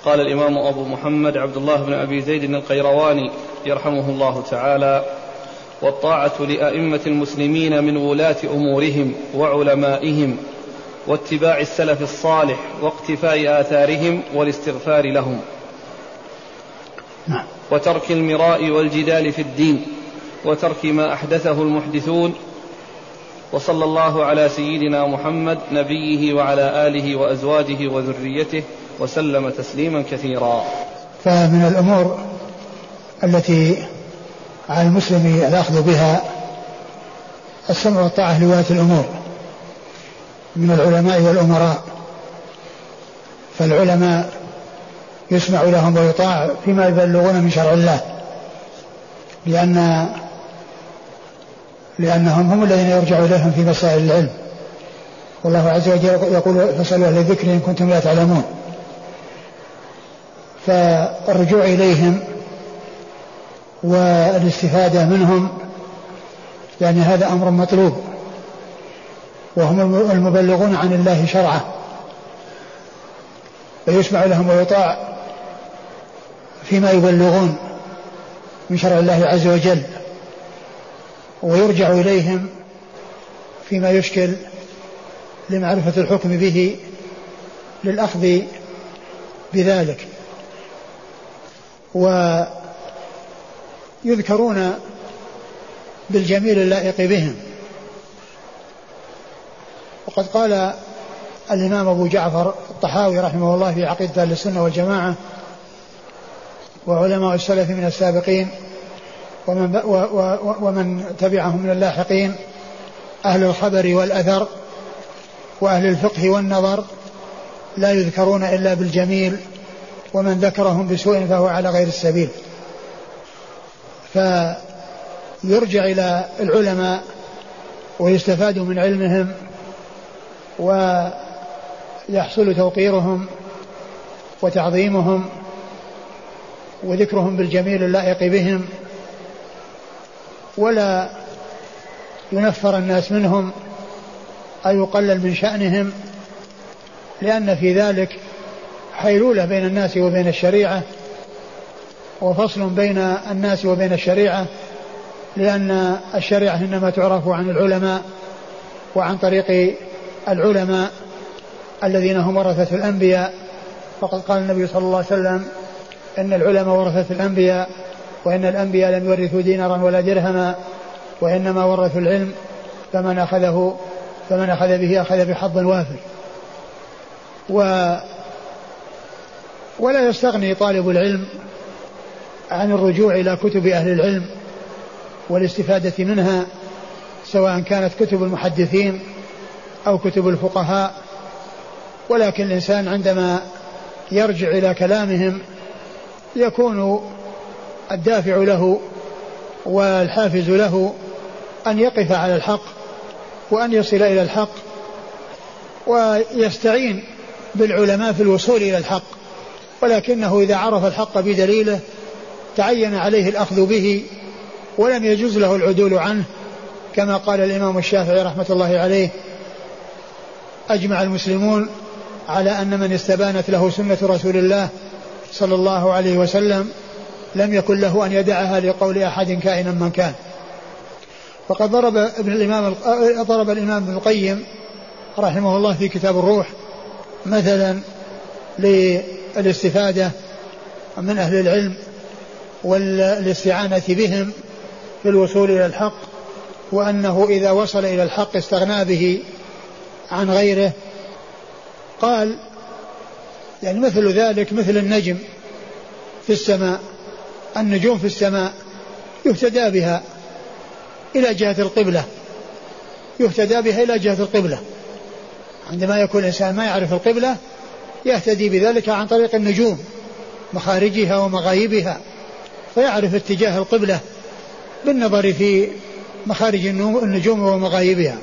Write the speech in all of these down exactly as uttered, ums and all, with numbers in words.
قال الإمام أبو محمد عبد الله بن أبي زيد القيرواني يرحمه الله تعالى: والطاعة لأئمة المسلمين من ولاة أمورهم وعلمائهم، واتباع السلف الصالح، واقتفاء آثارهم، والاستغفار لهم، وترك المراء والجدال في الدين، وترك ما أحدثه المحدثون. وصلى الله على سيدنا محمد نبيه وعلى آله وأزواجه وذريته وسلم تسليما كثيرا. فمن الأمور التي على المسلم الأخذ بها السمع والطاعة لولاة الأمور من العلماء والأمراء، فالعلماء يسمع لهم ويطاع فيما يبلغون من شرع الله، لأن لأنهم هم الذين يرجع إليهم في مسائل العلم، والله عز وجل يقول: فاسألوا أهل الذكر إن كنتم لا تعلمون. فالرجوع إليهم والاستفادة منهم يعني هذا أمر مطلوب، وهم المبلغون عن الله شرعه، فيسمع لهم ويطاع فيما يبلغون من شرع الله عز وجل، ويرجع إليهم فيما يشكل لمعرفة الحكم به للأخذ بذلك. ويذكرون بالجميل اللائق بهم. وقد قال الإمام أبو جعفر الطحاوي رحمه الله في عقيدة أهل السنة والجماعة: وعلماء السلف من السابقين ومن, ومن تبعهم من اللاحقين أهل الخبر والأثر وأهل الفقه والنظر لا يذكرون إلا بالجميل، ومن ذكرهم بسوء فهو على غير السبيل. فيرجع إلى العلماء ويستفاد من علمهم ويحصل توقيرهم وتعظيمهم وذكرهم بالجميل اللائق بهم، ولا ينفر الناس منهم أو يقلل من شأنهم، لأن في ذلك حيلولة بين الناس وبين الشريعة، وفصل بين الناس وبين الشريعة، لأن الشريعة إنما تعرف عن العلماء وعن طريق العلماء الذين هم ورثة الأنبياء. فقد قال النبي صلى الله عليه وسلم: إن العلماء ورثة الأنبياء، وإن الأنبياء لم يورثوا دينارا ولا درهما، وإنما ورثوا العلم، فمن أخذه فمن أخذ به أخذ بحظ وافر. و ولا يستغني طالب العلم عن الرجوع إلى كتب أهل العلم والاستفادة منها، سواء كانت كتب المحدثين أو كتب الفقهاء. ولكن الإنسان عندما يرجع إلى كلامهم يكون الدافع له والحافز له أن يقف على الحق وأن يصل إلى الحق، ويستعين بالعلماء في الوصول إلى الحق. ولكنه إذا عرف الحق بدليله تعين عليه الأخذ به، ولم يجوز له العدول عنه، كما قال الإمام الشافعي رحمة الله عليه: أجمع المسلمون على أن من استبانت له سنة رسول الله صلى الله عليه وسلم لم يكن له أن يدعها لقول أحد كائنا من كان. وقد ضرب ابن الإمام ضرب الإمام ابن القيم رحمه الله في كتاب الروح مثلا للاستفادة من أهل العلم والاستعانة بهم في الوصول إلى الحق، وأنه إذا وصل إلى الحق استغنى به عن غيره. قال يعني مثل ذلك مثل النجم في السماء، النجوم في السماء يهتدى بها إلى جهة القبلة، يهتدى بها إلى جهة القبلة. عندما يكون الإنسان ما يعرف القبلة يهتدي بذلك عن طريق النجوم، مخارجها ومغايبها، فيعرف اتجاه القبلة بالنظر في مخارج النجوم ومغايبها.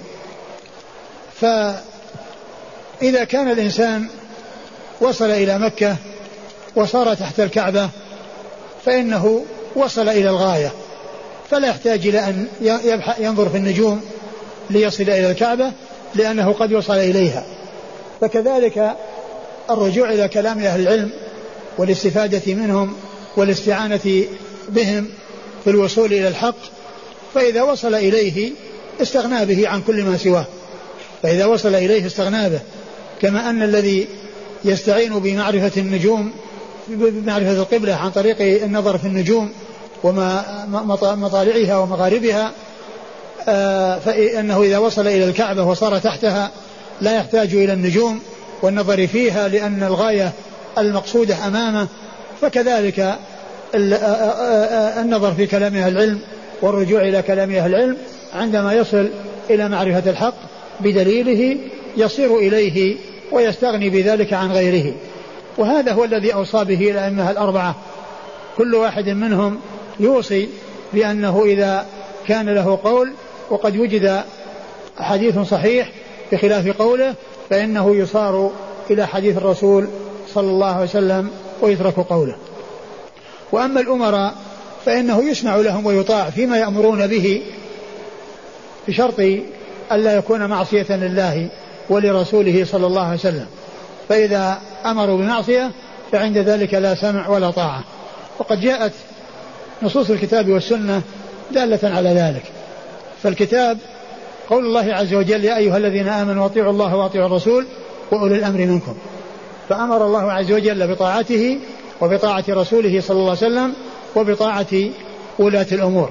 فإذا كان الإنسان وصل إلى مكة وصار تحت الكعبة فإنه وصل إلى الغاية، فلا يحتاج إلى أن ينظر في النجوم ليصل إلى الكعبة، لأنه قد وصل إليها. فكذلك الرجوع إلى كلام أهل العلم والاستفادة منهم والاستعانة بهم في الوصول إلى الحق، فإذا وصل إليه استغنى به عن كل ما سواه، فإذا وصل إليه استغنى به، كما أن الذي يستعين بمعرفة النجوم بمعرفة القبلة عن طريق النظر في النجوم ومطالعها ومغاربها، فإنه إذا وصل إلى الكعبة وصار تحتها لا يحتاج إلى النجوم والنظر فيها لأن الغاية المقصودة أمامه. فكذلك النظر في كلام أهل العلم والرجوع إلى كلام أهل العلم عندما يصل إلى معرفة الحق بدليله يصير إليه ويستغني بذلك عن غيره. وهذا هو الذي أوصى به الأئمة الأربعة، كل واحد منهم يوصي بأنه إذا كان له قول وقد وجد حديث صحيح بخلاف قوله فإنه يصار إلى حديث الرسول صلى الله عليه وسلم ويترك قوله. وأما الأمراء فإنه يسمع لهم ويطاع فيما يأمرون به بشرط ألا يكون معصية لله ولرسوله صلى الله عليه وسلم، فإذا أمروا بمعصية فعند ذلك لا سمع ولا طاعة. وقد جاءت نصوص الكتاب والسنة دالة على ذلك. فالكتاب قول الله عز وجل يا أيها الذين آمنوا اطيعوا الله واطيعوا الرسول وأولي الأمر منكم، فأمر الله عز وجل بطاعته وبطاعة رسوله صلى الله عليه وسلم وبطاعة ولاة الأمور،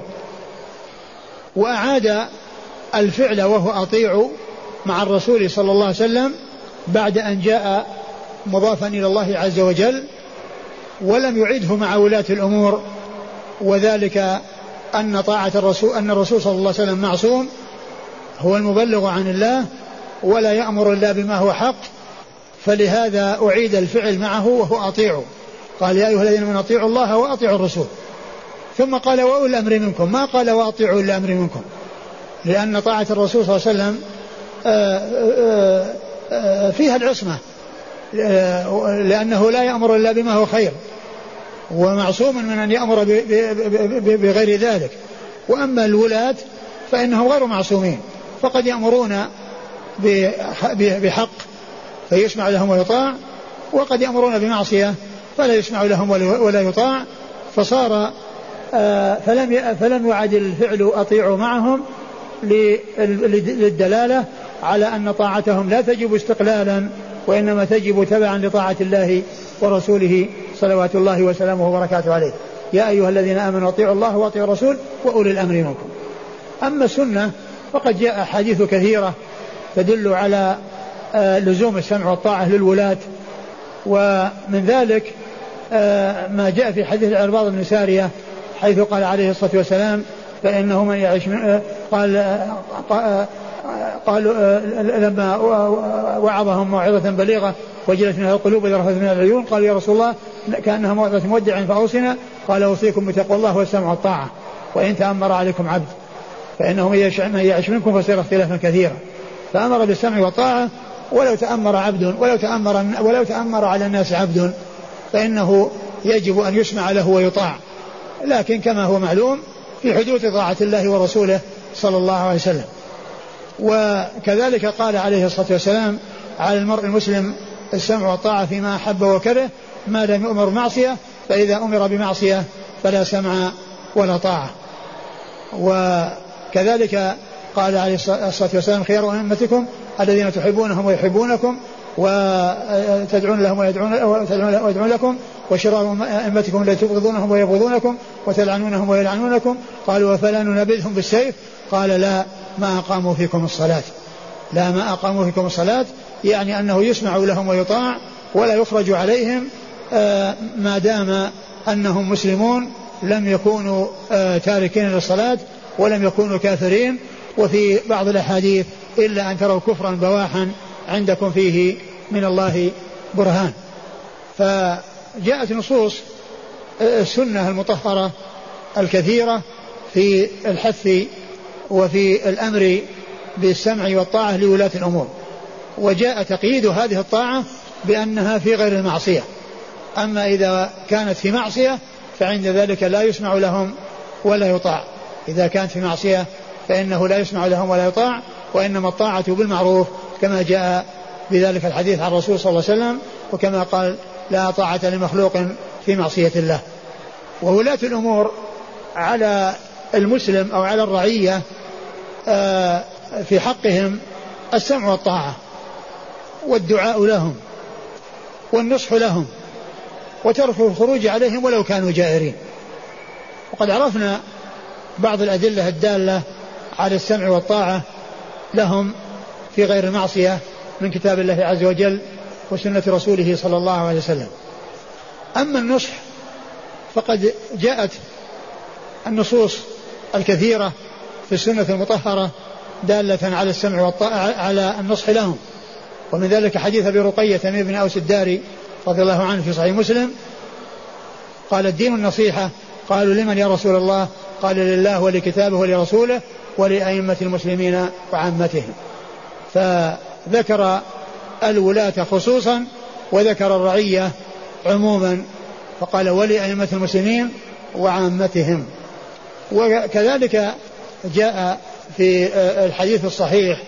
وأعاد الفعل وهو أطيع مع الرسول صلى الله عليه وسلم بعد أن جاء مضافا إلى الله عز وجل، ولم يعده مع ولاة الأمور، وذلك أن طاعة الرسول أن الرسول صلى الله عليه وسلم معصوم، هو المبلغ عن الله ولا يأمر إلا بما هو حق، فلهذا أعيد الفعل معه وهو أطيعه. قال يا أيها الذين آمنوا أطيعوا الله وأطيعوا الرسول، ثم قال وأولي الأمر منكم، ما قال وأطيعوا أولي الأمر منكم، لأن طاعة الرسول صلى الله عليه وسلم فيها العصمة، لأنه لا يأمر إلا بما هو خير ومعصوم من أن يأمر بغير ذلك. وأما الولاة فإنهم غير معصومين، فقد يأمرون بحق فيسمع لهم ويطاع، وقد يأمرون بمعصية فلا يسمع لهم ولا يطاع، فصار فلم فلم يعد الفعل أطيعوا معهم للدلالة على أن طاعتهم لا تجب استقلالا، وإنما تجب تبعا لطاعة الله ورسوله صلوات الله وسلامه وبركاته عليه. يا أيها الذين آمنوا أطيعوا الله وأطيعوا الرسول وأولي الأمر منكم. أما السنة فقد جاء أحاديث كثيرة تدل على لزوم السمع والطاعة للولاة، ومن ذلك ما جاء في حديث العرباض بن سارية حيث قال عليه الصلاة والسلام فإنه من يعيش قال قالوا لما وعظهم موعظة بليغة وجلت منها القلوب ورهبت منها العيون، قالوا يا رسول الله كأنها موعظة مودع فأوصنا، قال أوصيكم بتقوى الله والسمع والطاعة وإن تأمر عليكم عبد فإنه من يعيش منكم فسيرى اختلافا كثيرا. فأمر بالسمع والطاعة ولو تأمر عبد ولو تأمر ولو تأمر على الناس عبد فإنه يجب أن يسمع له ويطاع، لكن كما هو معلوم في حدود طاعة الله ورسوله صلى الله عليه وسلم. وكذلك قال عليه الصلاة والسلام على المرء المسلم السمع والطاعة فيما أحب وكره ما لم يؤمر معصية، فإذا أمر بمعصية فلا سمع ولا طاعة. وكذلك قال عليه الصلاة والسلام خيار أمتكم الذين تحبونهم ويحبونكم وتدعون لهم ويدعون لكم، وشرار أمتكم الذين تبغضونهم ويبغضونكم وتلعنونهم ويلعنونكم. قالوا وفلا ننبذهم بالسيف؟ قال لا ما أقاموا فيكم الصلاة. لا ما أقاموا فيكم الصلاة يعني أنه يسمع لهم ويطاع ولا يخرج عليهم ما دام أنهم مسلمون لم يكونوا تاركين للصلاة ولم يكونوا كافرين. وفي بعض الأحاديث إلا أن تروا كفرا بواحا عندكم فيه من الله برهان. فجاءت نصوص السنة المطهرة الكثيرة في الحث وفي الأمر بالسمع والطاعة لولاة الأمور، وجاء تقييد هذه الطاعة بأنها في غير المعصية. أما إذا كانت في معصية فعند ذلك لا يسمع لهم ولا يطاع. إذا كانت في معصية فإنه لا يسمع لهم ولا يطاع، وإنما الطاعة بالمعروف كما جاء بذلك الحديث عن الرسول صلى الله عليه وسلم، وكما قال لا طاعة لمخلوق في معصية الله. وولاة الأمور على المسلم أو على الرعية في حقهم السمع والطاعة والدعاء لهم والنصح لهم وترك الخروج عليهم ولو كانوا جائرين. وقد عرفنا بعض الأدلة الدالة على السمع والطاعة لهم في غير المعصية من كتاب الله عز وجل وسنة رسوله صلى الله عليه وسلم. أما النصح فقد جاءت النصوص الكثيرة في السنة المطهرة دالة على السمع والطاعة على النصح لهم، ومن ذلك حديث أبي رقية تميم بن أوس الداري رضي الله عنه في صحيح مسلم قال الدين النصيحة. قالوا لمن يا رسول الله؟ قال لله ولكتابه ولرسوله ولأئمة المسلمين وعامتهم. فذكر الولاة خصوصا وذكر الرعية عموما فقال ولأئمة المسلمين وعامتهم. وكذلك جاء في الحديث الصحيح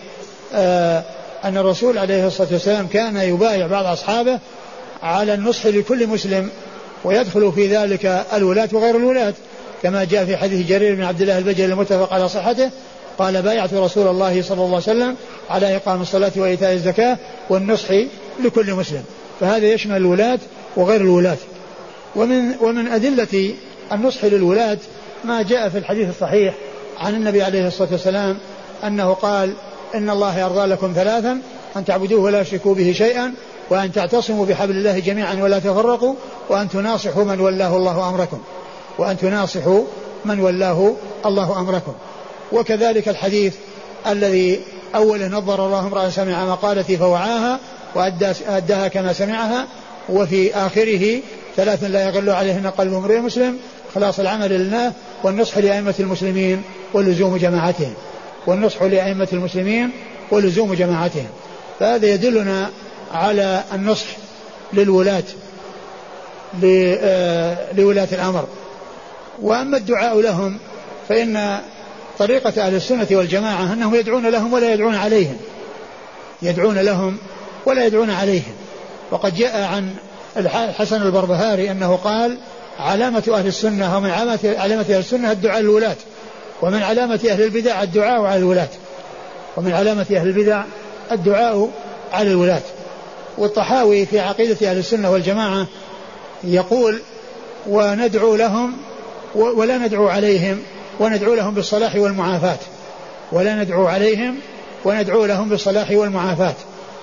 أن الرسول عليه الصلاة والسلام كان يبايع بعض أصحابه على النصح لكل مسلم ويدخل في ذلك الولاة وغير الولاة، كما جاء في حديث جرير بن عبد الله البجلي المتفق على صحته قال بايعت رسول الله صلى الله عليه وسلم على إقام الصلاة وإيتاء الزكاة والنصح لكل مسلم. فهذا يشمل الولاة وغير الولاة. ومن, ومن أدلة النصح للولاة ما جاء في الحديث الصحيح عن النبي عليه الصلاة والسلام أنه قال إن الله يرضى لكم ثلاثا: أن تعبدوه ولا تشركوا به شيئا، وأن تعتصموا بحبل الله جميعا ولا تفرقوا، وأن تناصحوا من ولاه الله أمركم وأن تناصحوا من ولاه الله أمركم. وكذلك الحديث الذي أوله نظر الله امرأ سمع مقالتي فوعاها وأداها كما سمعها، وفي آخره ثلاث لا يغل عليهن قلب امرئ مسلم: خلاص العمل لله، والنصح لأئمة المسلمين ولزوم جماعتهم والنصح لأئمة المسلمين ولزوم جماعتهم. فهذا يدلنا على النصح للولاة لولاة الأمر. وأما الدعاء لهم فإن طريقة أهل السنة والجماعة أنهم يدعون لهم ولا يدعون عليهم، يدعون لهم ولا يدعون عليهم. وقد جاء عن الحسن البربهاري أنه قال: علامة أهل السنة ومن علامة أهل السنة الدعاء للولاة، ومن علامة أهل البدع الدعاء على الولاة، ومن علامة أهل البدع الدعاء على الولاة. والطحاوي في عقيدة أهل السنة والجماعة يقول: وندعو لهم ولا ندعو عليهم، وندعو لهم بالصلاح والمعافاة، ولا ندعو عليهم وندعو لهم بالصلاح والمعافاة.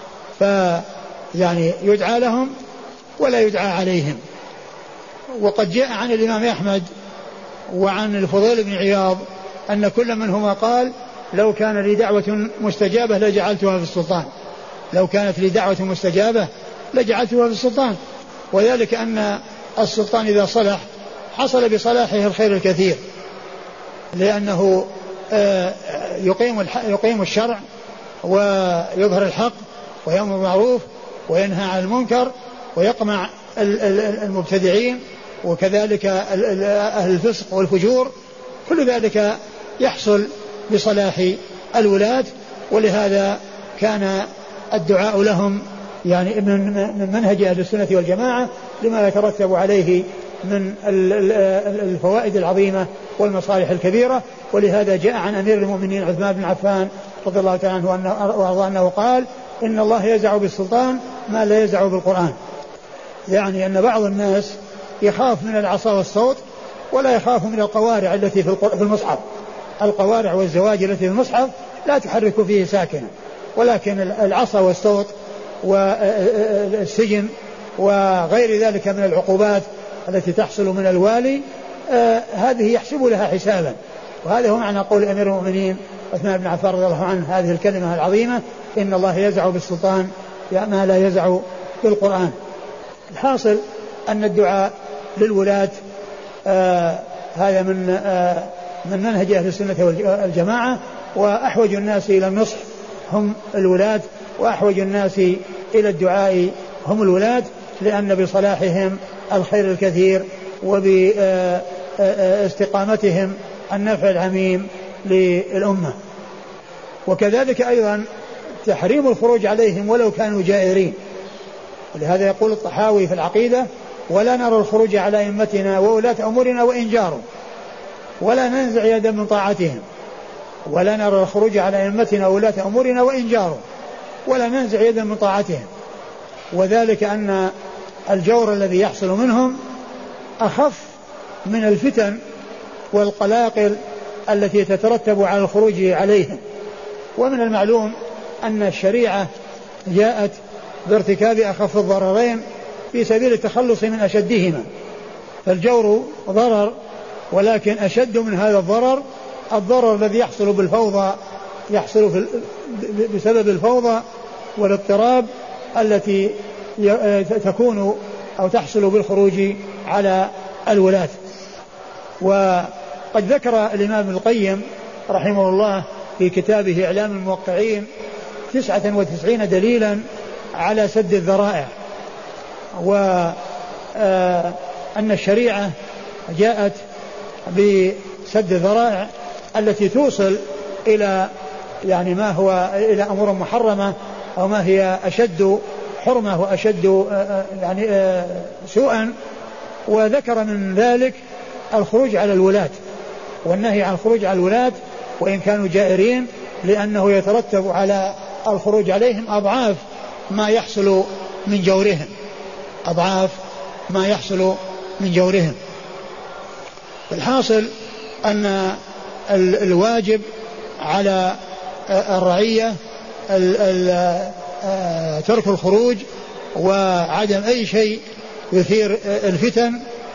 فيعني يدعى لهم ولا يدعى عليهم. وقد جاء عن الإمام أحمد وعن الفضيل بن عياض أن كل منهما قال: لو كان لي دعوة مستجابة لجعلتها في السلطان، لو كانت لي دعوة مستجابة لجعلتها في السلطان. وذلك أن السلطان إذا صلح حصل بصلاحه الخير الكثير، لأنه يقيم يقيم الشرع ويظهر الحق ويأمر بالمعروف وينهى عن المنكر ويقمع المبتدعين، وكذلك أهل الفسق والفجور. كل ذلك يحصل بصلاح الولاة. ولهذا كان الدعاء لهم يعني من منهج أهل السنة والجماعة لما يترتب عليه من الفوائد العظيمة والمصالح الكبيرة. ولهذا جاء عن أمير المؤمنين عثمان بن عفان رضي الله تعالى عنه وأرضاه أنه قال: إن الله يزع بالسلطان ما لا يزع بالقرآن. يعني أن بعض الناس يخاف من العصا والصوت ولا يخاف من القوارع التي في المصحف. القوارع والزواج التي في المصحف لا تحرك فيه ساكنا، ولكن العصا والصوت والسجن وغير ذلك من العقوبات التي تحصل من الوالي آه هذه يحسب لها حسابا. وهذا هو معنى قول أمير المؤمنين عثمان بن عفان رضي الله عنه هذه الكلمة العظيمة: إن الله يزع بالسلطان ما لا يزع بالقرآن. الحاصل أن الدعاء للولاة آه هذا من آه من منهج أهل السنة والجماعة. وأحوج الناس إلى النصح هم الولاة، وأحوج الناس إلى الدعاء هم الولاة، لأن بصلاحهم الخير الكثير وباستقامتهم النفع العميم للأمة. وكذلك أيضا تحريم الخروج عليهم ولو كانوا جائرين، ولهذا يقول الطحاوي في العقيدة: ولا نرى الخروج على أئمتنا وولاة أمورنا وإن جاروا، ولا ننزع يدا من طاعتهم. ولا نرى الخروج على أئمتنا وولاة أمورنا وإن جاروا، ولا ننزع يدا من طاعتهم. وذلك أن الجور الذي يحصل منهم أخف من الفتن والقلاقل التي تترتب على الخروج عليهم. ومن المعلوم أن الشريعة جاءت بارتكاب أخف الضررين في سبيل التخلص من أشدهما. فالجور ضرر، ولكن أشد من هذا الضرر الضرر الذي يحصل بالفوضى، يحصل في بسبب الفوضى والاضطراب التي تكون أو تحصل بالخروج على الولاة. وقد ذكر الإمام ابن القيم رحمه الله في كتابه إعلام الموقعين تسعة وتسعين دليلا على سد الذرائع، وأن الشريعة جاءت بسد الذرائع التي توصل إلى يعني ما هو إلى أمور محرمة أو ما هي أشد حرمة وأشد يعني سوءا. وذكر من ذلك الخروج على الولاة والنهي عن الخروج على الولاة وإن كانوا جائرين، لأنه يترتب على الخروج عليهم أضعاف ما يحصل من جورهم، أضعاف ما يحصل من جورهم. الحاصل أن الواجب على الرعية ترك الخروج وعدم أي شيء يثير الفتن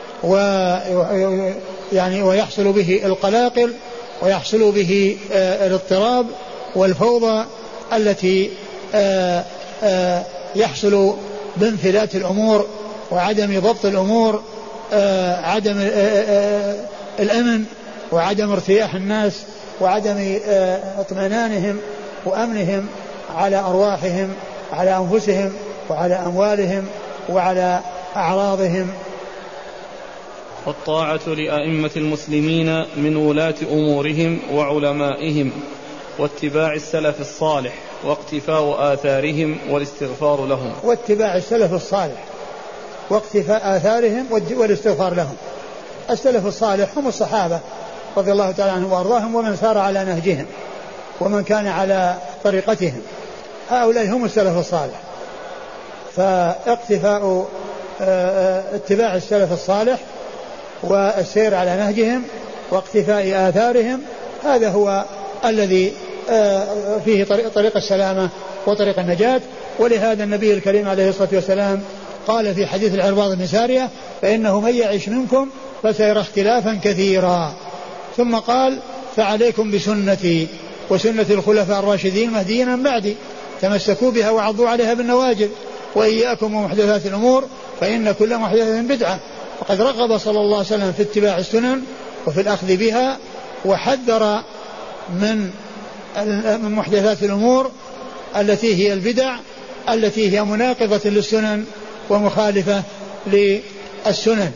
ويعني ويحصل به القلاقل ويحصل به الاضطراب والفوضى التي يحصل بانفلات الأمور وعدم ضبط الأمور، عدم الأمن وعدم ارتياح الناس وعدم اطمئنانهم وأمنهم على أرواحهم، على أنفسهم وعلى أموالهم وعلى أعراضهم. والطاعة لأئمة المسلمين من ولاة أمورهم وعلمائهم، واتباع السلف الصالح، واقتفاء آثارهم والاستغفار لهم. واتباع السلف الصالح واقتفاء آثارهم والاستغفار لهم. السلف الصالح هم الصحابة رضي الله تعالى عنهم وأرضاهم ومن سار على نهجهم ومن كان على طريقتهم، هؤلاء هم السلف الصالح. فاقتفاء اتباع السلف الصالح والسير على نهجهم واقتفاء آثارهم هذا هو الذي فيه طريق السلامة وطريق النجاة. ولهذا النبي الكريم عليه الصلاة والسلام قال في حديث العرباض بن سارية: فإنه من يعش منكم فسيرى اختلافا كثيرا. ثم قال: فعليكم بسنتي وسنة الخلفاء الراشدين المهديين من بعدي، تمسكوا بها وعضوا عليها بالنواجذ، وإياكم ومحدثات الأمور فإن كل محدثة بدعة. فقد رغب صلى الله عليه وسلم في اتباع السنن وفي الأخذ بها، وحذر من من محدثات الأمور التي هي البدع التي هي مناقضة للسنن ومخالفة للسنن.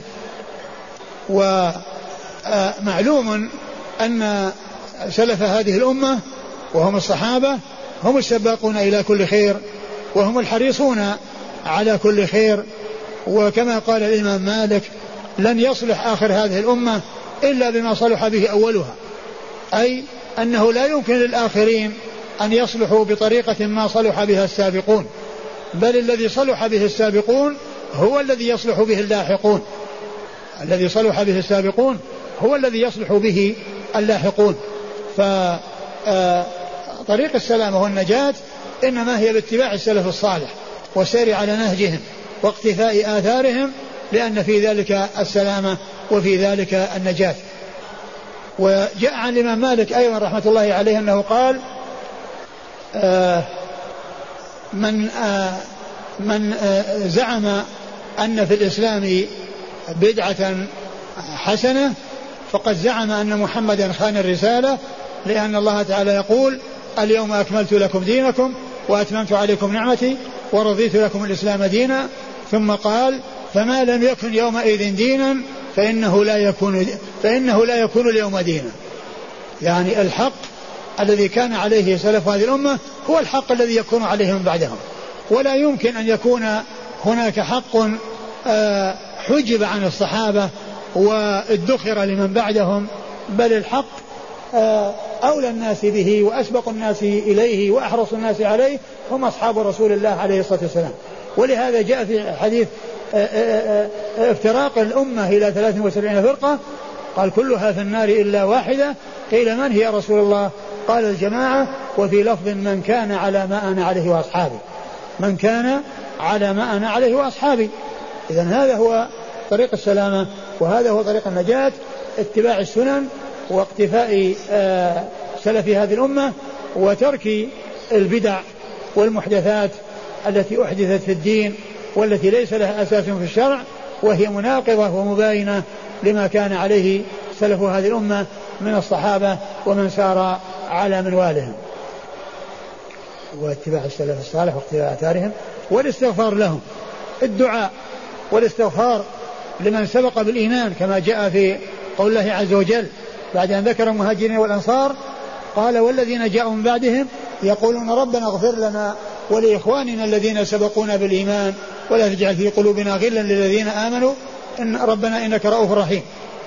ومعلوم أن سلف هذه الأمة وهم الصحابة هم السباقون إلى كل خير وهم الحريصون على كل خير. وكما قال الإمام مالك: لن يصلح آخر هذه الأمة إلا بما صلح به أولها، أي أنه لا يمكن للآخرين أن يصلحوا بطريقة ما صلح بها السابقون، بل الذي صلح به السابقون هو الذي يصلح به اللاحقون، الذي صلح به السابقون هو الذي يصلح به اللاحقون. فطريق السلامة والنجاة إنما هي باتباع السلف الصالح والسير على نهجهم واقتفاء آثارهم، لأن في ذلك السلامة وفي ذلك النجاة. وجاء عن الإمام مالك أيضا رحمة الله عليه أنه قال: آه من آه من آه زعم أن في الإسلام بدعة حسنة فقد زعم أن محمدا خان الرسالة، لأن الله تعالى يقول: اليوم أكملت لكم دينكم وأتممت عليكم نعمتي ورضيت لكم الإسلام دينا. ثم قال: فما لم يكن يومئذ دينا فإنه لا يكون فإنه لا يكون اليوم دينا. يعني الحق الذي كان عليه سلف هذه الأمة هو الحق الذي يكون عليه من بعدهم، ولا يمكن أن يكون هناك حق حجب عن الصحابة وادخر لمن بعدهم، بل الحق أولى الناس به وأسبق الناس إليه وأحرص الناس عليه هم أصحاب رسول الله عليه الصلاة والسلام. ولهذا جاء في حديث افتراق الأمة إلى ثلاث وسبعين فرقة، قال كلها في النار إلا واحدة، قيل من هي رسول الله؟ قال الجماعة، وفي لفظ من كان على ما أنا عليه وأصحابي، من كان على ما أنا عليه وأصحابي. إذن هذا هو طريق السلامة، وهذا هو طريق النجاة، اتباع السنن واقتفاء سلف هذه الأمة، وترك البدع والمحدثات التي أحدثت في الدين والتي ليس لها أساس في الشرع، وهي مناقضة ومباينة لما كان عليه سلف هذه الأمة من الصحابة ومن سار على منوالهم. واتباع السلف الصالح واقتفاء آثارهم والاستغفار لهم، الدعاء والاستغفار لمن سبق بالإيمان، كما جاء في قول الله عز وجل بعد أن ذكر المهاجرين والأنصار قال والذين جاءوا من بعدهم يقولون ربنا اغفر لنا ولإخواننا الذين سبقونا بالإيمان ولا تجعل في قلوبنا غلا للذين آمنوا إن ربنا إنك رؤوف رحيم.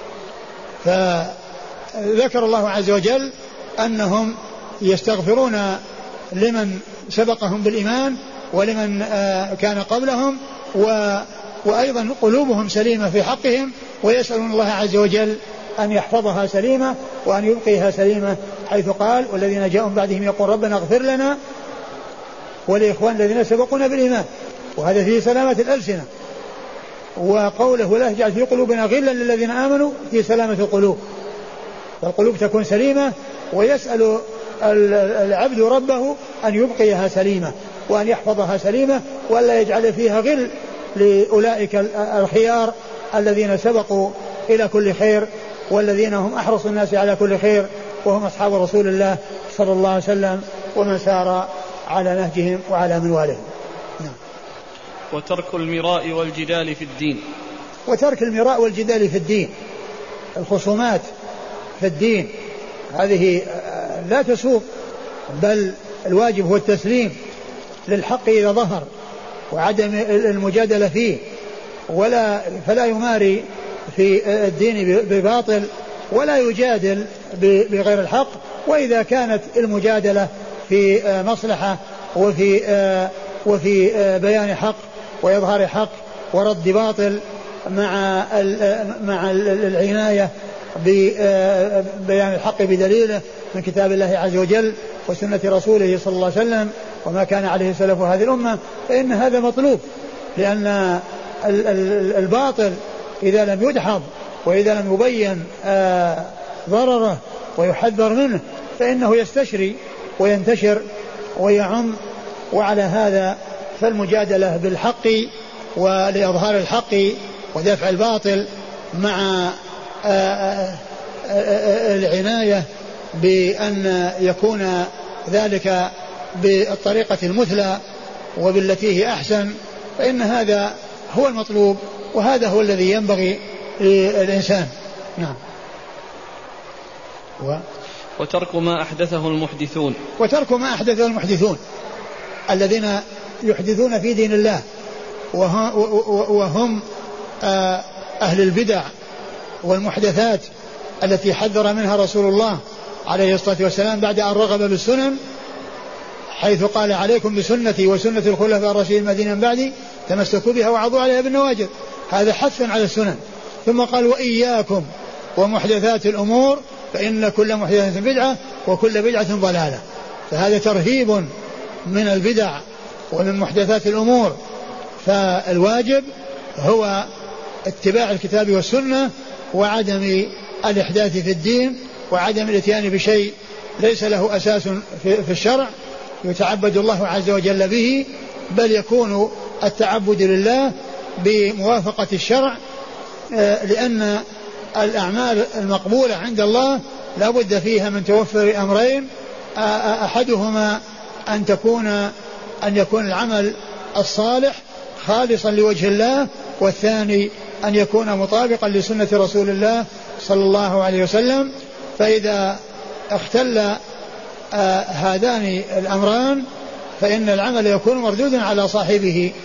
فذكر الله عز وجل أنهم يستغفرون لمن سبقهم بالإيمان ولمن كان قبلهم، وأيضا قلوبهم سليمة في حقهم، ويسألون الله عز وجل أن يحفظها سليمة وأن يبقيها سليمة، حيث قال والذين جاءوا من بعدهم يقول ربنا اغفر لنا ولإخوان الذين سبقونا بالإيمان، وهذا فيه سلامة الألسنة. وقوله ولا تجعل في قلوبنا غلا للذين آمنوا فيه سلامة القلوب، فالقلوب تكون سليمة، ويسأل العبد ربه أن يبقيها سليمة وأن يحفظها سليمة ولا يجعل فيها غل لأولئك الخيار الذين سبقوا إلى كل خير والذين هم أحرص الناس على كل خير، وهم أصحاب رسول الله صلى الله عليه وسلم ومن سار على نهجهم وعلى منوالهم. نعم. وترك المراء والجدال في الدين، وترك المراء والجدال في الدين، الخصومات في الدين هذه لا تسوق، بل الواجب هو التسليم للحق إذا ظهر وعدم المجادلة فيه، ولا فلا يماري في الدين بباطل ولا يجادل بغير الحق. وإذا كانت المجادلة في مصلحة وفي وفي بيان حق وإظهار حق ورد باطل مع مع العناية ببيان الحق بدليله من كتاب الله عز وجل وسنة رسوله صلى الله عليه وسلم وما كان عليه سلف هذه الأمة، فإن هذا مطلوب، لأن الباطل إذا لم يدحض وإذا لم يبين ضرره ويحذر منه فإنه يستشري وينتشر ويعم. وعلى هذا فالمجادلة بالحق ولإظهار الحق ودفع الباطل مع العناية بأن يكون ذلك بالطريقة المثلى وبالتي هي أحسن، فإن هذا هو المطلوب وهذا هو الذي ينبغي للإنسان. نعم. و... وترك ما أحدثه المحدثون، وترك ما أحدثه المحدثون الذين يحدثون في دين الله، وهم أهل البدع والمحدثات التي حذر منها رسول الله عليه الصلاة والسلام بعد أن رغب بالسنن، حيث قال عليكم بسنتي وسنة الخلفاء الراشدين المهديين من بعدي تمسكوا بها وعضوا عليها بالنواجذ، هذا حث على السنن. ثم قال وإياكم ومحدثات الأمور فإن كل محدثة بدعة وكل بدعة ضلالة، فهذا ترهيب من البدع ومن محدثات الأمور. فالواجب هو اتباع الكتاب والسنة وعدم الإحداث في الدين وعدم الاتيان بشيء ليس له أساس في الشرع يتعبد الله عز وجل به، بل يكون التعبد لله بموافقة الشرع، لأن الأعمال المقبولة عند الله لا بد فيها من توفر أمرين، أحدهما أن تكون أن يكون العمل الصالح خالصا لوجه الله، والثاني أن يكون مطابقا لسنة رسول الله صلى الله عليه وسلم. فإذا اختل هذان الأمران فإن العمل يكون مردودا على صاحبه،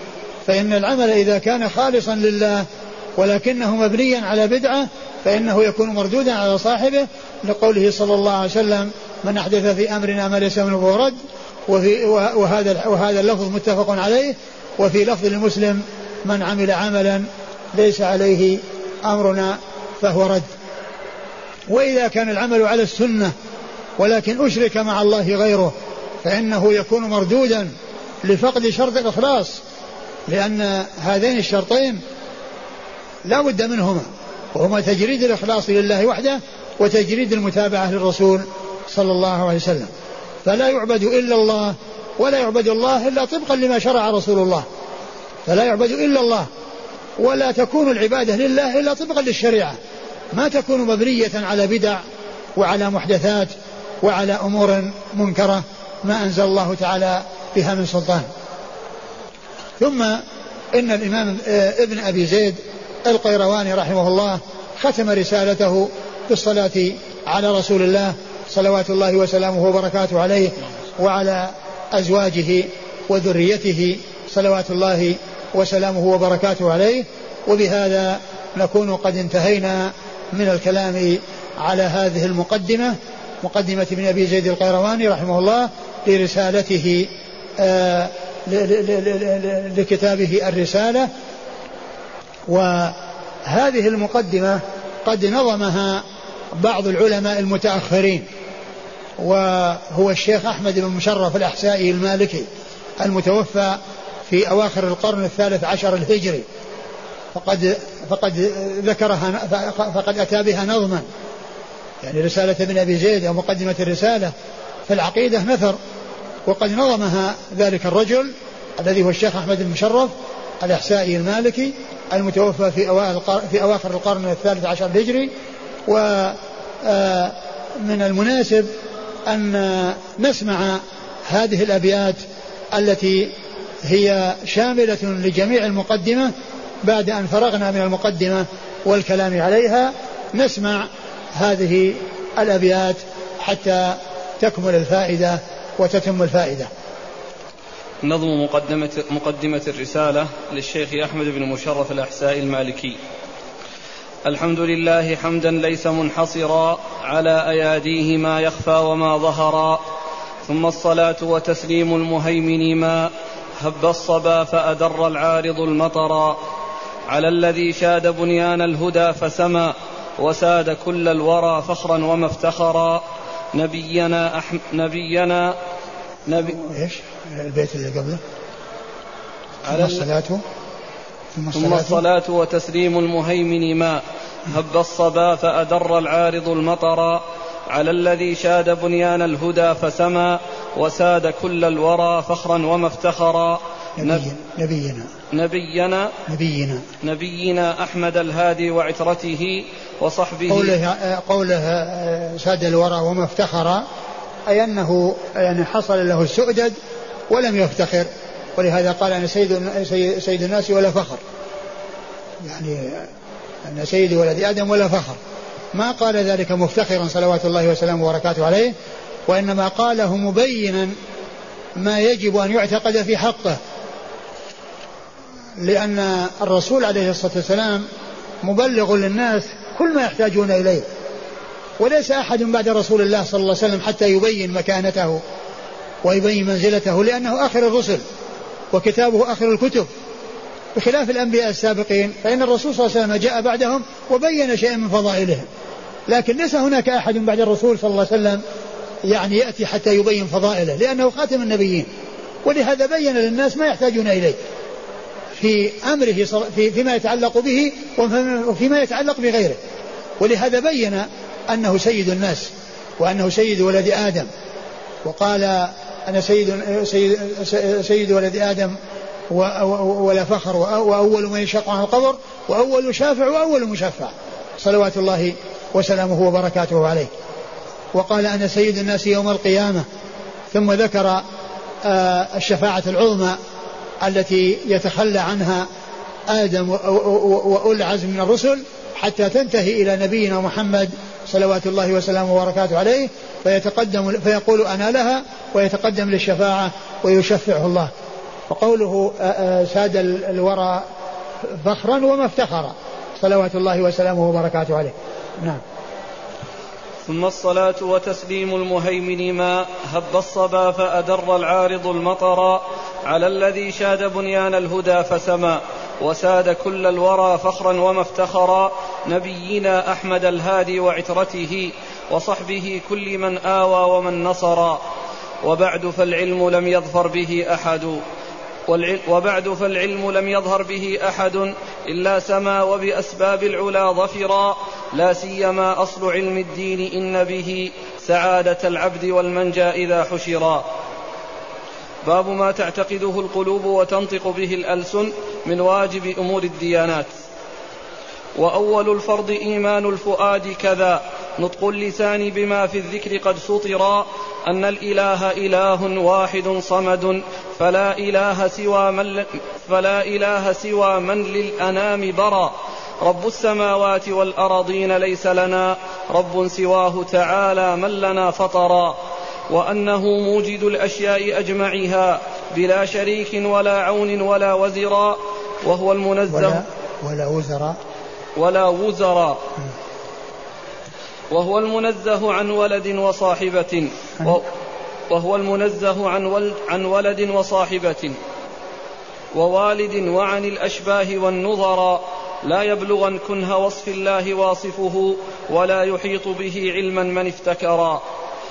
فإن العمل إذا كان خالصا لله ولكنه مبنيا على بدعة فإنه يكون مردودا على صاحبه، لقوله صلى الله عليه وسلم: من أحدث في أمرنا ما ليس منه فهو رد. وفي وهذا وهذا اللفظ متفق عليه. وفي لفظ لمسلم: من عمل عملا ليس عليه أمرنا فهو رد. وإذا كان العمل على السنة ولكن أشرك مع الله غيره فإنه يكون مردودا لفقد شرط الإخلاص، لأن هذين الشرطين لا بد منهما، وهما تجريد الإخلاص لله وحده وتجريد المتابعة للرسول صلى الله عليه وسلم. فلا يعبد إلا الله ولا يعبد الله إلا طبقا لما شرع رسول الله، فلا يعبد إلا الله ولا تكون العبادة لله إلا طبقا للشريعة، ما تكون مبنية على بدع وعلى محدثات وعلى أمور منكرة ما أنزل الله تعالى بها من سلطان. ثم إن الإمام ابن أبي زيد القيرواني رحمه الله ختم رسالته بالصلاة على رسول الله صلوات الله وسلامه وبركاته عليه وعلى أزواجه وذريته صلوات الله وسلامه وبركاته عليه. وبهذا نكون قد انتهينا من الكلام على هذه المقدمة، مقدمة ابن أبي زيد القيرواني رحمه الله لرسالته آه لكتابه الرسالة. وهذه المقدمة قد نظمها بعض العلماء المتأخرين، وهو الشيخ أحمد بن مشرف الأحسائي المالكي المتوفى في أواخر القرن الثالث عشر الهجري، فقد فقد ذكرها فقد أتى بها نظما، يعني رسالة ابن أبي زيد أو مقدمة الرسالة في العقيدة نثر، وقد نظمها ذلك الرجل الذي هو الشيخ أحمد بن مشرف الأحسائي المالكي المتوفى في في أواخر القرن الثالث عشر الهجري. ومن المناسب أن نسمع هذه الأبيات التي هي شاملة لجميع المقدمة بعد أن فرغنا من المقدمة والكلام عليها، نسمع هذه الأبيات حتى تكمل الفائدة وتتم الفائدة. نظم مقدمة, مقدمة الرسالة للشيخ أحمد بن مشرف الأحسائي المالكي. الحمد لله حمدا ليس منحصرا على أياديه ما يخفى وما ظهرا، ثم الصلاة وتسليم المهيمن ما هب الصبا فأدر العارض المطرا، على الذي شاد بنيان الهدى فسما وساد كل الورى فخرا وما افتخرا، نبينا أحم... نبينا نبي... ايش البيت اللي قبله؟ ثم الصلاة ثم, ثم الصلاة وتسليم المهيمن ما هب الصبا فأدر العارض المطرا، على الذي شاد بنيان الهدى فسما وساد كل الورى فخرا وما افتخرا، نبينا نبينا نبينا نبينا, نبينا أحمد الهادي وعترته وصحبه. قوله, قوله ساد الورى وما افتخر أي أنه يعني حصل له السؤدد ولم يفتخر، ولهذا قال أنا سيد, سيد الناس ولا فخر، يعني أنا سيد ولد آدم ولا فخر، ما قال ذلك مفتخرا صلوات الله وسلامه وبركاته عليه، وإنما قاله مبينا ما يجب أن يعتقد في حقه، لأن الرسول عليه الصلاة والسلام مبلغ للناس كل ما يحتاجون إليه، وليس أحد بعد رسول الله صلى الله عليه وسلم حتى يبين مكانته ويبين منزلته، لأنه آخر الرسل وكتابه آخر الكتب، بخلاف الأنبياء السابقين فإن الرسول صلى الله عليه وسلم جاء بعدهم وبين شيئا من فضائلهم، لكن ليس هناك أحد بعد الرسول صلى الله عليه وسلم يعني يأتي حتى يبين فضائله، لأنه خاتم النبيين، ولهذا بين للناس ما يحتاجون إليه في أمره في فيما يتعلق به وفيما يتعلق بغيره، ولهذا بين أنه سيد الناس وأنه سيد ولد آدم، وقال أنا سيد, سيد, سيد ولد آدم ولا فخر، وأول من يشق عن القبر وأول شافع وأول مشفع صلوات الله وسلامه وبركاته عليه. وقال أنا سيد الناس يوم القيامة، ثم ذكر الشفاعة العظمى التي يتخلى عنها آدم وأولي العزم من الرسل حتى تنتهي إلى نبينا محمد صلوات الله وسلامه وبركاته عليه، فيتقدم فيقول أنا لها ويتقدم للشفاعة ويشفعه الله. وقوله ساد الورى فخرا وما افتخر صلوات الله وسلامه وبركاته عليه. نعم. ثم الصلاة وتسليم المهيمن ما هب الصبا فأدر العارض المطر على الذي شاد بنيان الهدى فسما وساد كل الورى فخرا وما افتخرا نبينا أحمد الهادي وعترته وصحبه كل من آوى ومن نصرا وبعد فالعلم لم يظفر به أحد وبعد فالعلم لم يظهر به أحد إلا سما وبأسباب العلا ظفرا لا سيما أصل علم الدين إن به سعادة العبد والمنجى إذا حشرا. باب ما تعتقده القلوب وتنطق به الألسن من واجب أمور الديانات. وأول الفرض إيمان الفؤاد كذا نطق اللسان بما في الذكر قد سطرا أن الإله إله واحد صمد فلا إله سوى من, فلا إله سوى من للأنام برا رب السماوات والأرضين ليس لنا رب سواه تعالى من لنا فطرا وأنه موجد الأشياء أجمعها بلا شريك ولا عون ولا وزرا وهو المنزه ولا, ولا وزرا ولا وزرا وهو المنزه عن ولد وصاحبة وهو المنزه عن ولد, عن ولد وصاحبة ووالد وعن الأشباه والنظرا لا يبلغن كنه وصف الله واصفه ولا يحيط به علما من افتكرا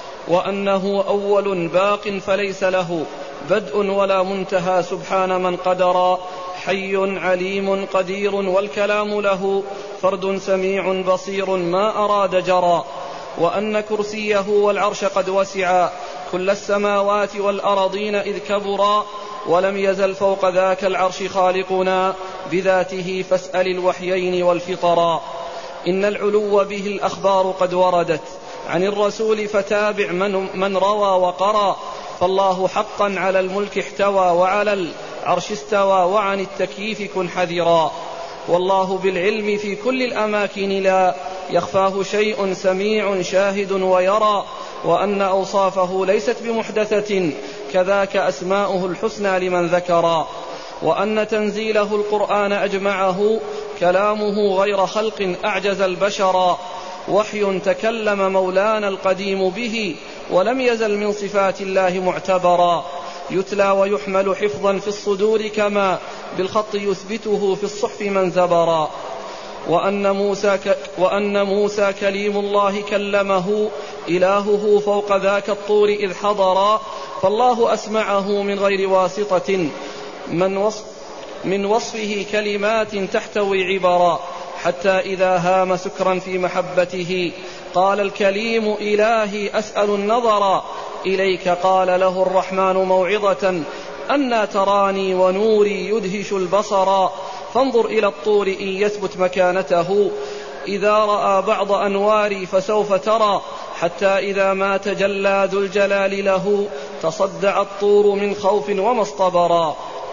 وأنه أول باق فليس له بدء ولا منتهى سبحان من قدرا حي عليم قدير والكلام له فرد سميع بصير ما أراد جرى وأن كرسيه والعرش قد وسعا كل السماوات والأرضين إذ كبرا ولم يزل فوق ذاك العرش خالقنا بذاته فاسأل الوحيين والفطرا إن العلو به الأخبار قد وردت عن الرسول فتابع من, من روى وقرى فالله حقا على الملك احتوى وعلى العرش استوى وعن التكييف كن حذرا والله بالعلم في كل الأماكن لا يخفاه شيء سميع شاهد ويرى وأن أوصافه ليست بمحدثة كذاك أسماؤه الحسنى لمن ذكرا وأن تنزيله القرآن أجمعه كلامه غير خلق أعجز البشرا وحي تكلم مولانا القديم به ولم يزل من صفات الله معتبرا يتلى ويحمل حفظا في الصدور كما بالخط يثبته في الصحف من زبرا وأن موسى, ك... وأن موسى كليم الله كلمه إلهه فوق ذاك الطور إذ حضرا فالله أسمعه من غير واسطة من, وصف... من وصفه كلمات تحتوي عبرا حتى إذا هام سكرا في محبته قال الكليم إلهي أسأل النظر إليك قال له الرحمن موعظة أنا تراني ونوري يدهش البصر فانظر إلى الطور إن يثبت مكانته إذا رأى بعض أنواري فسوف ترى حتى إذا ما تجلى ذو الجلال له تصدع الطور من خوف وما اصطبرا.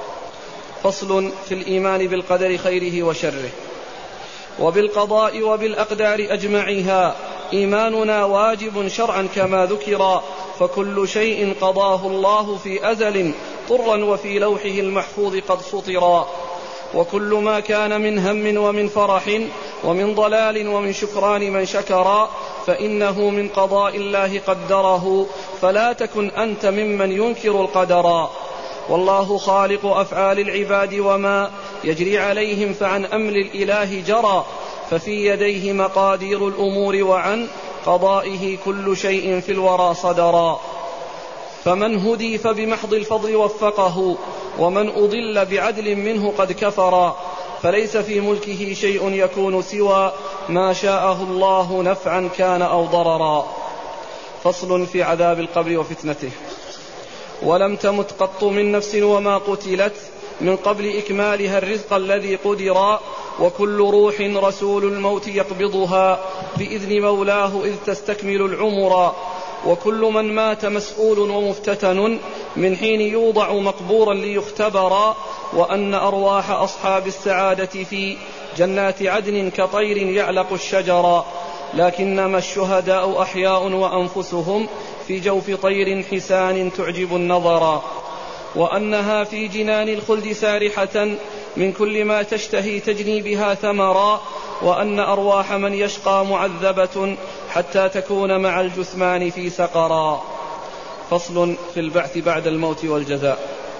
فصل في الإيمان بالقدر خيره وشره. وبالقضاء وبالأقدار أجمعها إيماننا واجب شرعا كما ذكر فكل شيء قضاه الله في أزل طرا وفي لوحه المحفوظ قد سطرا وكل ما كان من هم ومن فرح ومن ضلال ومن شكران من شكرا فإنه من قضاء الله قدره فلا تكن أنت ممن ينكر القدر والله خالق أفعال العباد وما يجري عليهم فعن أمر الإله جرى ففي يديه مقادير الأمور وعن قضائه كل شيء في الورى صدرا فمن هدي فبمحض الفضل وفقه ومن أضل بعدل منه قد كفرا فليس في ملكه شيء يكون سوى ما شاءه الله نفعا كان أو ضررا. فصل في عذاب القبر وفتنته. ولم تمت قط من نفس وما قتلت من قبل إكمالها الرزق الذي قدر وكل روح رسول الموت يقبضها بإذن مولاه إذ تستكمل العمر وكل من مات مسؤول ومفتتن من حين يوضع مقبورا ليختبر وأن أرواح أصحاب السعادة في جنات عدن كطير يعلق الشجر لكنما الشهداء أحياء وأنفسهم في جوف طير حسان تعجب النظر وأنها في جنان الخلد سارحة من كل ما تشتهي تجني بها ثمرا، وأن أرواح من يشقى معذبة حتى تكون مع الجثمان في سقرا. فصل في البعث بعد الموت والجزاء.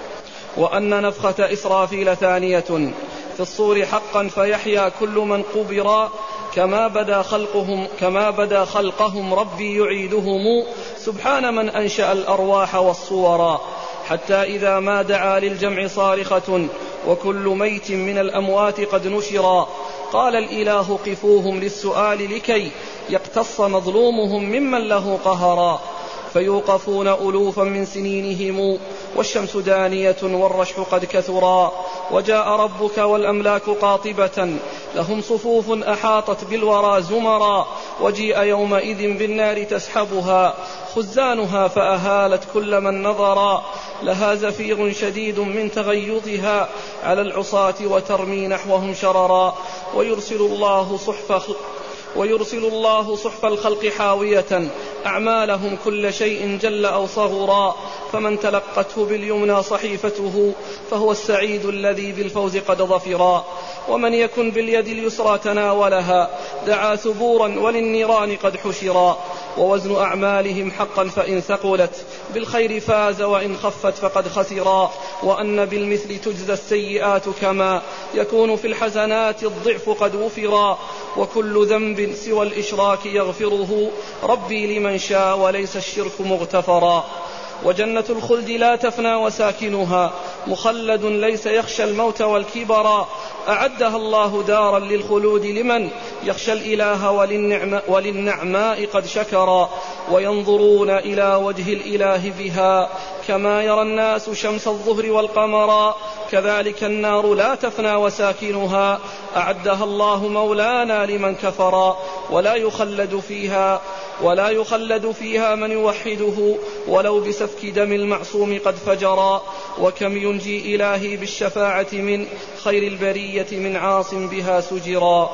وأن نفخة إسرافيل ثانية في الصور حقا فيحيا كل من قبرا، كما بدا خلقهم, كما بدا خلقهم ربي يعيدهم، سبحان من أنشأ الأرواح والصورا. حتى إذا ما دعا للجمع صارخة وكل ميت من الأموات قد نشرا، قال الإله قفوهم للسؤال لكي يقتص مظلومهم ممن له قهرا. فيوقفون ألوفا من سنينهم والشمس دانية والرشح قد كثرا، وجاء ربك والأملاك قاطبة لهم صفوف أحاطت بالورى زمرا، وجيء يومئذ بالنار تسحبها خزانها فأهالت كل من نظرا، لها زفير شديد من تغيظها على العصاة وترمي نحوهم شررا، ويرسل الله صحف ويرسل الله صحف الخلق حاوية أعمالهم كل شيء جل أو صغرا، فمن تلقته باليمنى صحيفته فهو السعيد الذي بالفوز قد ظفرا، ومن يكن باليد اليسرى تناولها دعا ثبورا وللنيران قد حشرا، ووزن أعمالهم حقا فإن ثقلت بالخير فاز وإن خفت فقد خسرا، وأن بالمثل تجزى السيئات كما يكون في الحسنات الضعف قد وفرا، وكل ذنب سوى الإشراك يغفره ربي لمن شاء وليس الشرك مغتفرا. وجنة الخلد لا تفنى وساكنها مخلد ليس يخشى الموت والكبرا، أعدها الله دارا للخلود لمن يخشى الإله وللنعم وللنعماء قد شكرا، وينظرون إلى وجه الإله بها كما يرى الناس شمس الظهر والقمرا، كذلك النار لا تفنى وساكنها أعدها الله مولانا لمن كفرا، ولا يخلد فيها ولا يخلد فيها من يوحده ولو بسفك دم المعصوم قد فجرا، وكم ينجي إلهي بالشفاعة من خير البرية من عاص بها سجرا.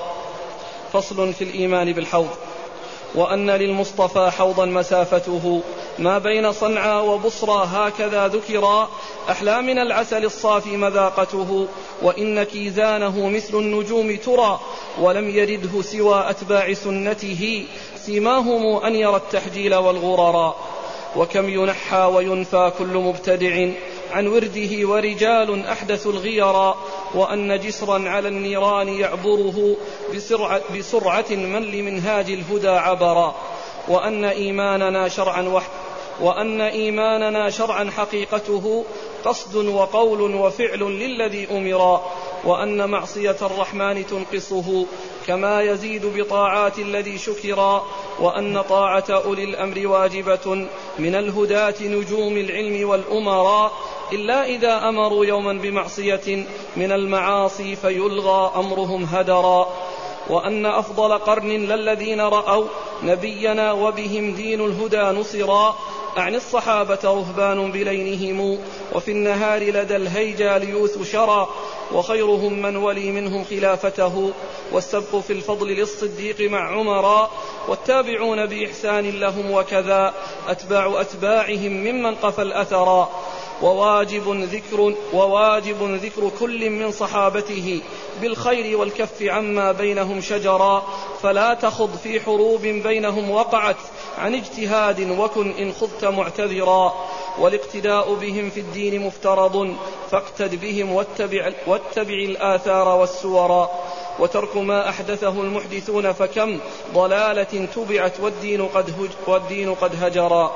فصل في الإيمان بالحوض. وأن للمصطفى حوضا مسافته ما بين صنعاء وبصرى هكذا ذكرا، أحلى من العسل الصافي مذاقته، وإن كيزانه مثل النجوم ترى، ولم يرده سوى أتباع سنته سيماهم أن يرى التحجيل والغررا. وكم ينحى وينفى كل مبتدع عن ورده ورجال أحدثوا الغيرا، وأن جسرا على النيران يعبره بسرعة, بسرعة من لمنهاج الهدى عبرا، وأن إيماننا شرعا وحد وأن إيماننا شرعا حقيقته قصد وقول وفعل للذي أمرا، وأن معصية الرحمن تنقصه كما يزيد بطاعات الذي شكرا، وأن طاعة أولي الأمر واجبة من الهداة نجوم العلم والأمراء، إلا إذا أمروا يوما بمعصية من المعاصي فيلغى أمرهم هدرا، وأن أفضل قرن للذين رأوا نبينا وبهم دين الهدى نصرا، أعني الصحابة رهبان بلينهم وفي النهار لدى الهيجا ليوث شرا، وخيرهم من ولي منهم خلافته، والسبق في الفضل للصديق مع عمرا، والتابعون بإحسان لهم وكذا أتباع أتباعهم ممن قفى الأثرا، وواجب ذكر, وواجب ذكر كل من صحابته بالخير والكف عما بينهم شجرا، فلا تخض في حروب بينهم وقعت عن اجتهاد وكن إن خضت معتذرا، والاقتداء بهم في الدين مفترض فاقتد بهم واتبع, واتبع الآثار والسورا، وترك ما أحدثه المحدثون فكم ضلالة تبعت والدين قد, هج والدين قد هجرا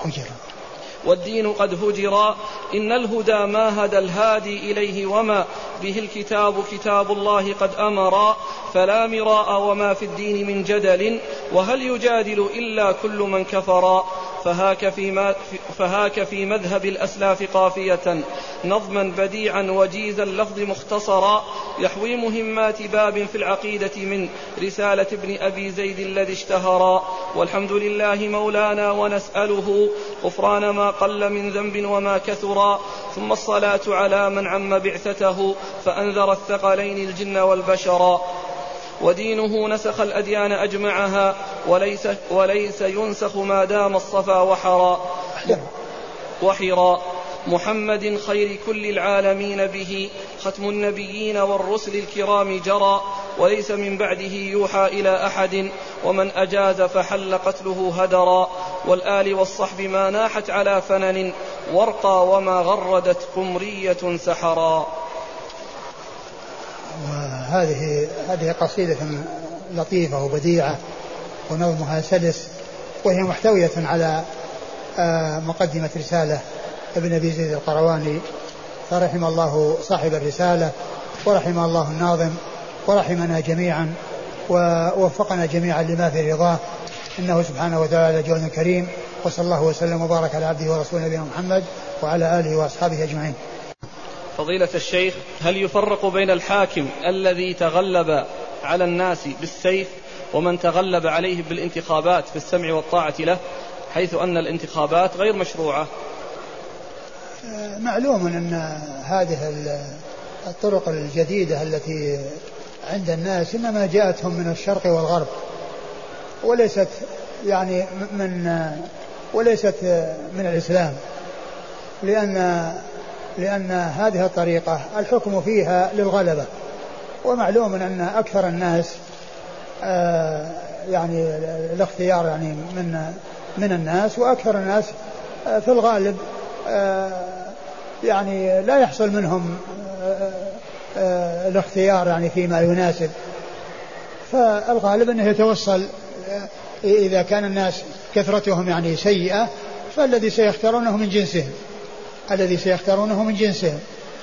والدين قد هجرا، إن الهدى ما هدى الهادي إليه وما به الكتاب كتاب الله قد أمرا، فلا مراء وما في الدين من جدل وهل يجادل إلا كل من كفرا، فهاك في, فهاك في مذهب الأسلاف قافية نظما بديعا وجيز اللفظ مختصرا، يحوي مهمات باب في العقيدة من رسالة ابن أبي زيد الذي اشتهرا، والحمد لله مولانا ونسأله غفران ما قل من ذنب وما كثرا، ثم الصلاة على من عم بعثته فأنذر الثقلين الجن والبشرا، ودينه نسخ الأديان أجمعها وليس, وليس ينسخ ما دام الصفا وحرا وحرا محمد خير كل العالمين به ختم النبيين والرسل الكرام جرى وليس من بعده يوحى إلى أحد ومن أجاز فحل قتله هدرا والآل والصحب ما ناحت على فنن ورقى وما غردت قمرية سحرا. وهذه هذه قصيدة لطيفة وبديعة ونظمها سلس وهي محتوية على مقدمة رسالة ابن أبي زيد القيرواني فرحم الله صاحب الرسالة ورحم الله الناظم ورحمنا جميعا ووفقنا جميعا لما في رضاه إنه سبحانه وتعالى جواد كريم. وصلى الله وسلم وبارك على عبده ورسوله نبينا محمد وعلى آله وأصحابه أجمعين. فضيلة الشيخ، هل يفرق بين الحاكم الذي تغلب على الناس بالسيف ومن تغلب عليه بالانتخابات في السمع والطاعة له، حيث أن الانتخابات غير مشروعة؟ معلوم أن هذه الطرق الجديدة التي عند الناس إنما جاءتهم من الشرق والغرب وليست يعني من وليست من الإسلام، لأن لأن هذه الطريقة الحكم فيها للغلبة، ومعلوم أن أكثر الناس يعني الاختيار يعني من من الناس، وأكثر الناس في الغالب يعني لا يحصل منهم الاختيار يعني فيما يناسب، فالغالب أنه يتوصل إذا كان الناس كثرتهم يعني سيئة فالذي سيختارونه من جنسهم الذي سيختارونه من جنسهم.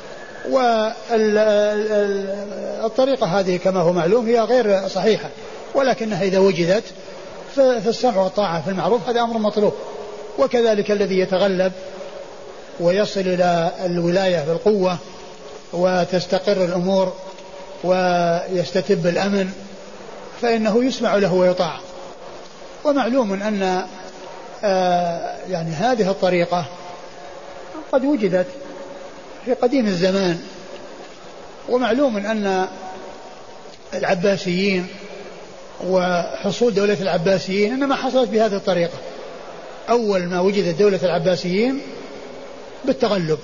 والطريقة هذه كما هو معلوم هي غير صحيحة، ولكنها إذا وجدت فالسمع والطاعة في المعروف هذا أمر مطلوب. وكذلك الذي يتغلب ويصل إلى الولاية بالقوة وتستقر الأمور ويستتب الأمن فإنه يسمع له ويطاع. ومعلوم أن آه يعني هذه الطريقة قد وجدت في قديم الزمان، ومعلوم أن العباسيين وحصول دولة العباسيين إنما حصلت بهذه الطريقة. أول ما وجدت دولة العباسيين بالتغلب،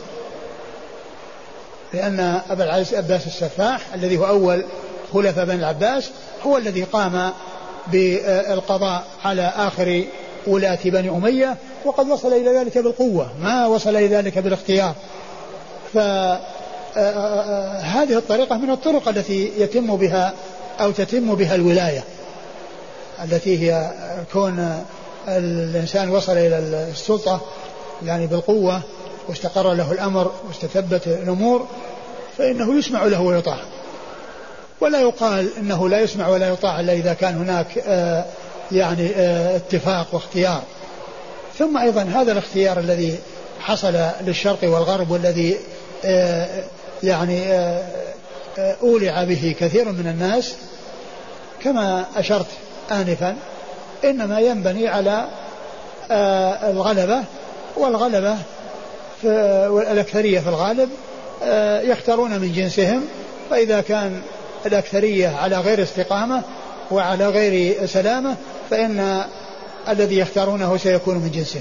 لأن أبا العباس السفاح الذي هو أول خلفاء بني العباس هو الذي قام بالقضاء على آخر ولاة بني أمية، وقد وصل إلى ذلك بالقوة ما وصل إلى ذلك بالاختيار. فهذه الطريقة من الطرق التي يتم بها أو تتم بها الولاية، التي هي كون الإنسان وصل إلى السلطة يعني بالقوة واستقر له الأمر واستتبت الأمور فإنه يسمع له ويطاع، ولا يقال إنه لا يسمع ولا يطاع إلا إذا كان هناك آه يعني آه اتفاق واختيار. ثم أيضا هذا الاختيار الذي حصل للشرق والغرب والذي آه يعني آه آه أولع به كثير من الناس كما أشرت آنفا إنما ينبني على آه الغلبة، والغلبة والأكثرية في الغالب آه يختارون من جنسهم، فإذا كان الأكثرية على غير استقامة وعلى غير سلامة فإن الذي يختارونه سيكون من جنسهم.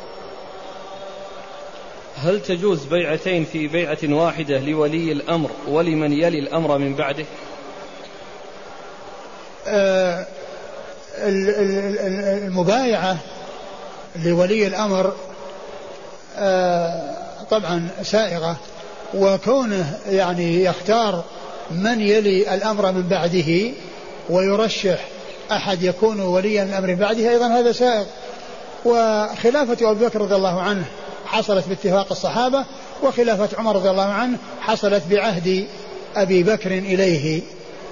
هل تجوز بيعتين في بيعة واحدة لولي الأمر ولمن يلي الأمر من بعده؟ آه المبايعة لولي الأمر آه طبعا سائغة، وكونه يعني يختار من يلي الأمر من بعده ويرشح أحد يكون وليا الأمر من بعده أيضا هذا سائغ. وخلافة أبي بكر رضي الله عنه حصلت باتفاق الصحابة، وخلافة عمر رضي الله عنه حصلت بعهد أبي بكر إليه.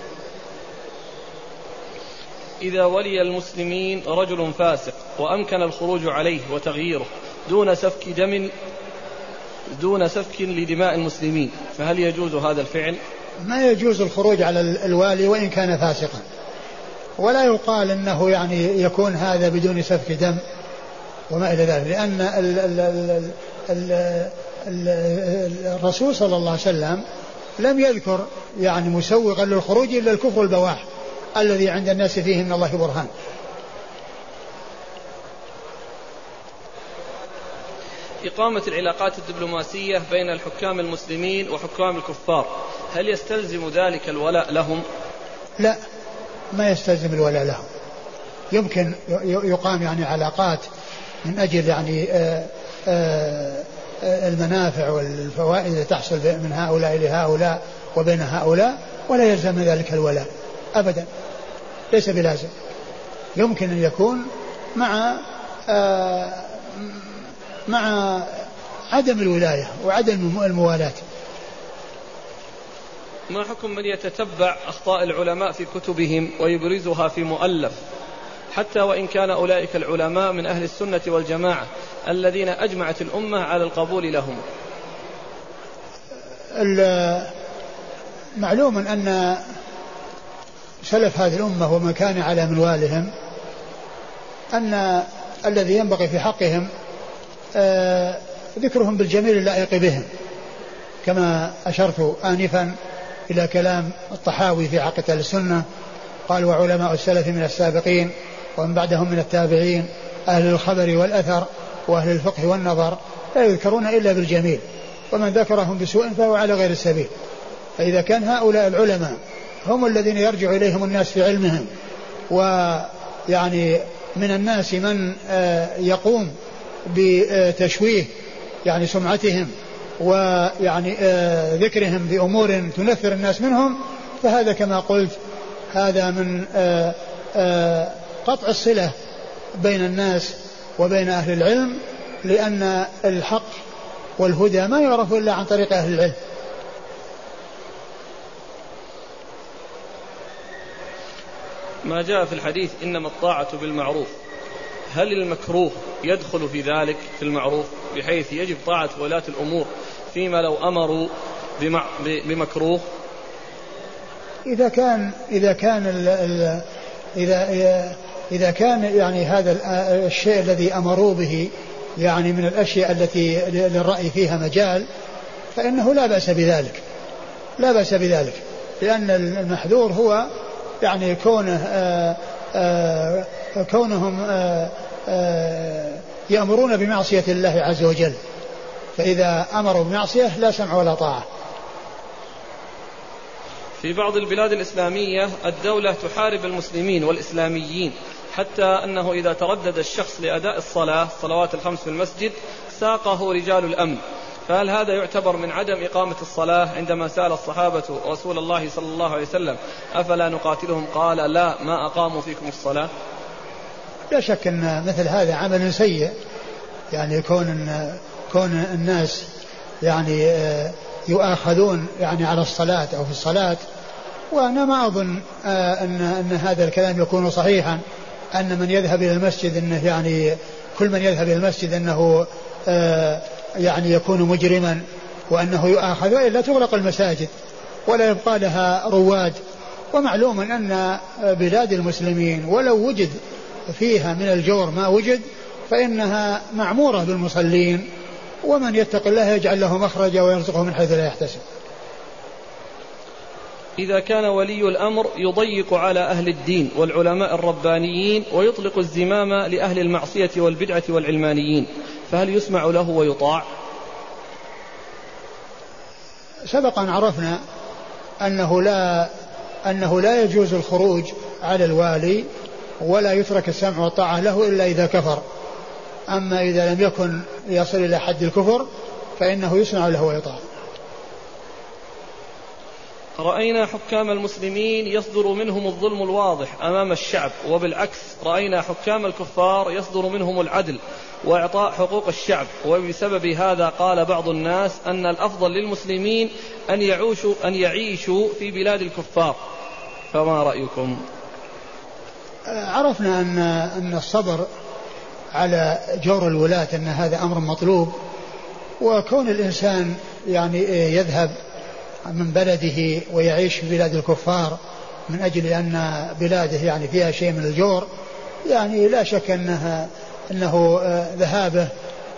إذا ولي المسلمين رجل فاسق وأمكن الخروج عليه وتغييره دون سفك دم دون سفك لدماء المسلمين، فهل يجوز هذا الفعل؟ ما يجوز الخروج على الوالي وإن كان فاسقا، ولا يقال أنه يعني يكون هذا بدون سفك دم وما إلى ذلك، لأن ال ال ال ال ال الرسول صلى الله عليه وسلم لم يذكر يعني مسوغا للخروج إلا الكفر البواح الذي عند الناس فيه من الله برهان. إقامة العلاقات الدبلوماسية بين الحكام المسلمين وحكام الكفار هل يستلزم ذلك الولاء لهم؟ لا، ما يستلزم الولاء لهم. يمكن يقام يعني علاقات من أجل يعني آآ آآ المنافع والفوائد التي تحصل من هؤلاء لهؤلاء وبين هؤلاء، ولا يلزم ذلك الولاء أبدا، ليس بلازم. يمكن أن يكون مع مع عدم الولاية وعدم الموالاة. ما حكم من يتتبع أخطاء العلماء في كتبهم ويبرزها في مؤلف حتى وإن كان أولئك العلماء من أهل السنة والجماعة الذين أجمعت الأمة على القبول لهم؟ معلوم أن سلف هذه الأمة ومن كان على منوالهم أن الذي ينبغي في حقهم آه ذكرهم بالجميل اللائق بهم، كما أشرت آنفا إلى كلام الطحاوي في عقيدة السنة، قال: وعلماء السلف من السابقين ومن بعدهم من التابعين أهل الخبر والأثر وأهل الفقه والنظر لا يذكرون إلا بالجميل، ومن ذكرهم بسوء فهو على غير السبيل. فإذا كان هؤلاء العلماء هم الذين يرجع إليهم الناس في علمهم، ويعني من الناس من يقوم بتشويه يعني سمعتهم ويعني ذكرهم بأمور تنفر الناس منهم، فهذا كما قلت هذا من قطع الصلة بين الناس وبين أهل العلم، لأن الحق والهدى ما يعرف إلا عن طريق أهل العلم. ما جاء في الحديث إنما الطاعة بالمعروف، هل المكروه يدخل في ذلك في المعروف بحيث يجب طاعة ولاة الأمور فيما لو أمروا بمكروه؟ إذا كان إذا كان ال ال إذا إذا كان يعني هذا الشيء الذي أمروا به يعني من الأشياء التي للرأي فيها مجال، فإنه لا بأس بذلك، لا بأس بذلك، لأن المحذور هو يعني كونه آآ آآ كونهم آآ آآ يأمرون بمعصية الله عز وجل، فإذا أمروا بمعصية لا سمع ولا طاعة. في بعض البلاد الإسلامية الدولة تحارب المسلمين والإسلاميين، حتى أنه إذا تردد الشخص لأداء الصلاة الصلوات الخمس في المسجد ساقه رجال الأمن، فهل هذا يعتبر من عدم إقامة الصلاة؟ عندما سأل الصحابة رسول الله صلى الله عليه وسلم أفلا نقاتلهم قال لا ما أقاموا فيكم الصلاة. لا شك أن مثل هذا عمل سيء، يعني كون كون الناس يعني يؤاخذون يعني على الصلاة أو في الصلاة، وأنا ما أظن أن أن هذا الكلام يكون صحيحا، أن من يذهب إلى المسجد أنه يعني كل من يذهب إلى المسجد أنه يعني يكون مجرما وأنه يؤاخذ، وإلا تغلق المساجد ولا يبقى لها رواد. ومعلوم أن بلاد المسلمين ولو وجد فيها من الجور ما وجد فإنها معمورة بالمصلين، ومن يتق الله يجعل له مخرجا ويرزقه من حيث لا يحتسب. إذا كان ولي الأمر يضيق على أهل الدين والعلماء الربانيين ويطلق الزمام لأهل المعصية والبدعة والعلمانيين، فهل يسمع له ويطاع؟ سبق أن عرفنا أنه لا أنه لا يجوز الخروج على الوالي ولا يترك السمع والطاعة له إلا إذا كفر. أما إذا لم يكن يصل إلى حد الكفر فإنه يسمع له ويطاع. رأينا حكام المسلمين يصدر منهم الظلم الواضح أمام الشعب، وبالعكس رأينا حكام الكفار يصدر منهم العدل وإعطاء حقوق الشعب، وبسبب هذا قال بعض الناس أن الأفضل للمسلمين أن يعيشوا, أن يعيشوا في بلاد الكفار، فما رأيكم؟ عرفنا أن, أن الصبر على جور الولاة أن هذا أمر مطلوب، وكون الإنسان يعني يذهب من بلده ويعيش في بلاد الكفار من أجل أن بلاده يعني فيها شيء من الجور، يعني لا شك أنها أنه ذهابه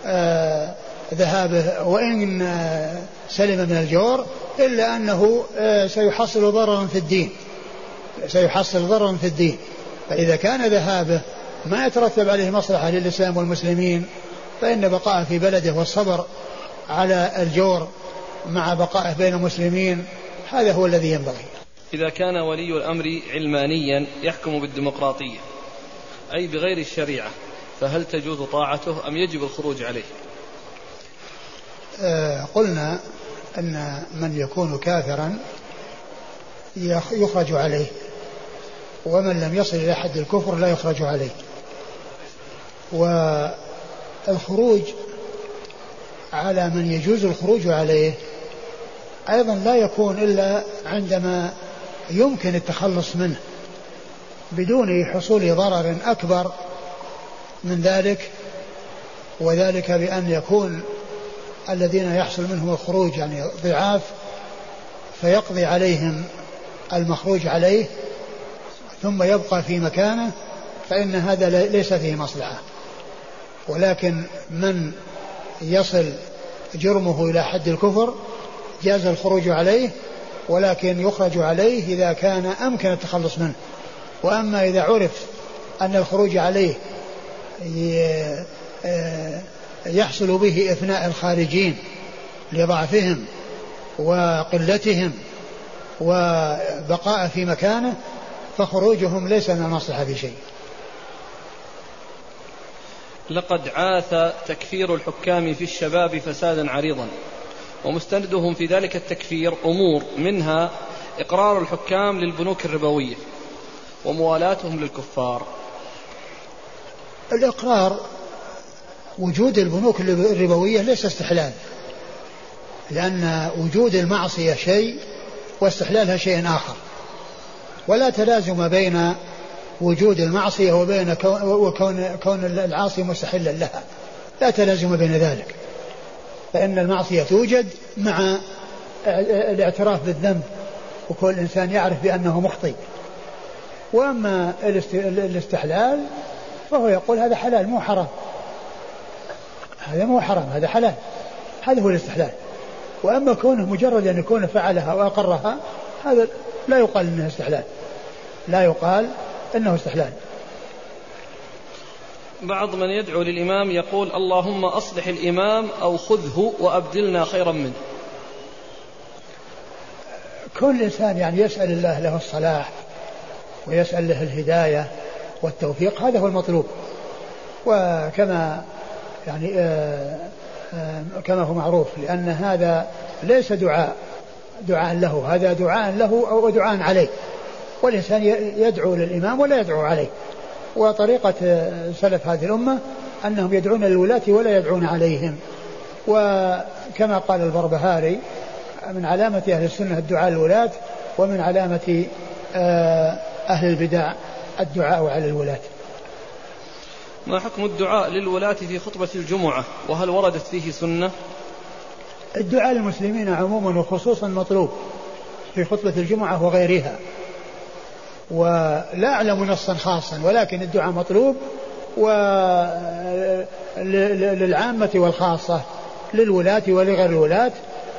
ذهابه وإن سلم من الجور إلا أنه سيحصل ضررا في الدين سيحصل ضررا في الدين. فإذا كان ذهابه ما يترتب عليه مصلحة للإسلام والمسلمين فإن بقاءه في بلده والصبر على الجور مع بقائه بين المسلمين هذا هو الذي ينبغي. إذا كان ولي الأمر علمانيا يحكم بالديمقراطية أي بغير الشريعة فهل تجوز طاعته أم يجب الخروج عليه؟ آه قلنا أن من يكون كافرا يخرج عليه، ومن لم يصل إلى حد الكفر لا يخرج عليه. والخروج على من يجوز الخروج عليه أيضا لا يكون إلا عندما يمكن التخلص منه بدون حصول ضرر أكبر من ذلك، وذلك بأن يكون الذين يحصل منهم الخروج يعني ضعاف فيقضي عليهم المخروج عليه ثم يبقى في مكانه، فإن هذا ليس فيه مصلحة. ولكن من يصل جرمه إلى حد الكفر جاز الخروج عليه، ولكن يخرج عليه إذا كان أمكن التخلص منه. وأما إذا عرف أن الخروج عليه يحصل به إفناء الخارجين لضعفهم وقلتهم وبقاء في مكانه فخروجهم ليس من المصلحة في شيء. لقد عاث تكفير الحكام في الشباب فسادا عريضا، ومستندهم في ذلك التكفير أمور منها إقرار الحكام للبنوك الربوية وموالاتهم للكفار. الإقرار وجود البنوك الربوية ليس استحلال، لأن وجود المعصية شيء واستحلالها شيء آخر، ولا تلازم بين وجود المعصية وبين كون, كون العاصي مستحلا لها، لا تلازم بين ذلك، فإن المعصية توجد مع الاعتراف بالذنب وكل إنسان يعرف بأنه مخطئ. وأما الاستحلال فهو يقول هذا حلال مو حرام، هذا مو حرام هذا حلال، هذا هو الاستحلال. وأما كونه مجرد أن يكون فعلها وأقرها هذا لا يقال إنه استحلال، لا يقال إنه استحلال. بعض من يدعو للإمام يقول اللهم أصلح الإمام أو خذه وأبدلنا خيرا منه. كل إنسان يعني يسأل الله له الصلاح ويسأل له الهداية والتوفيق، هذا هو المطلوب. وكما يعني آآ آآ كما هو معروف، لأن هذا ليس دعاء دعاء له، هذا دعاء له أو دعاء عليه، والإنسان يدعو للإمام ولا يدعو عليه. وطريقة سلف هذه الأمة أنهم يدعون للولاة ولا يدعون عليهم. وكما قال البربهاري من علامة أهل السنة الدعاء للولاة، ومن علامة أهل البدع الدعاء على الولاة. ما حكم الدعاء للولاة في خطبة الجمعة، وهل وردت فيه سنة؟ الدعاء للمسلمين عموما وخصوصا مطلوب في خطبة الجمعة وغيرها، ولا أعلم نصا خاصا، ولكن الدعاء مطلوب وللعامة والخاصة للولاة ولغير الولاة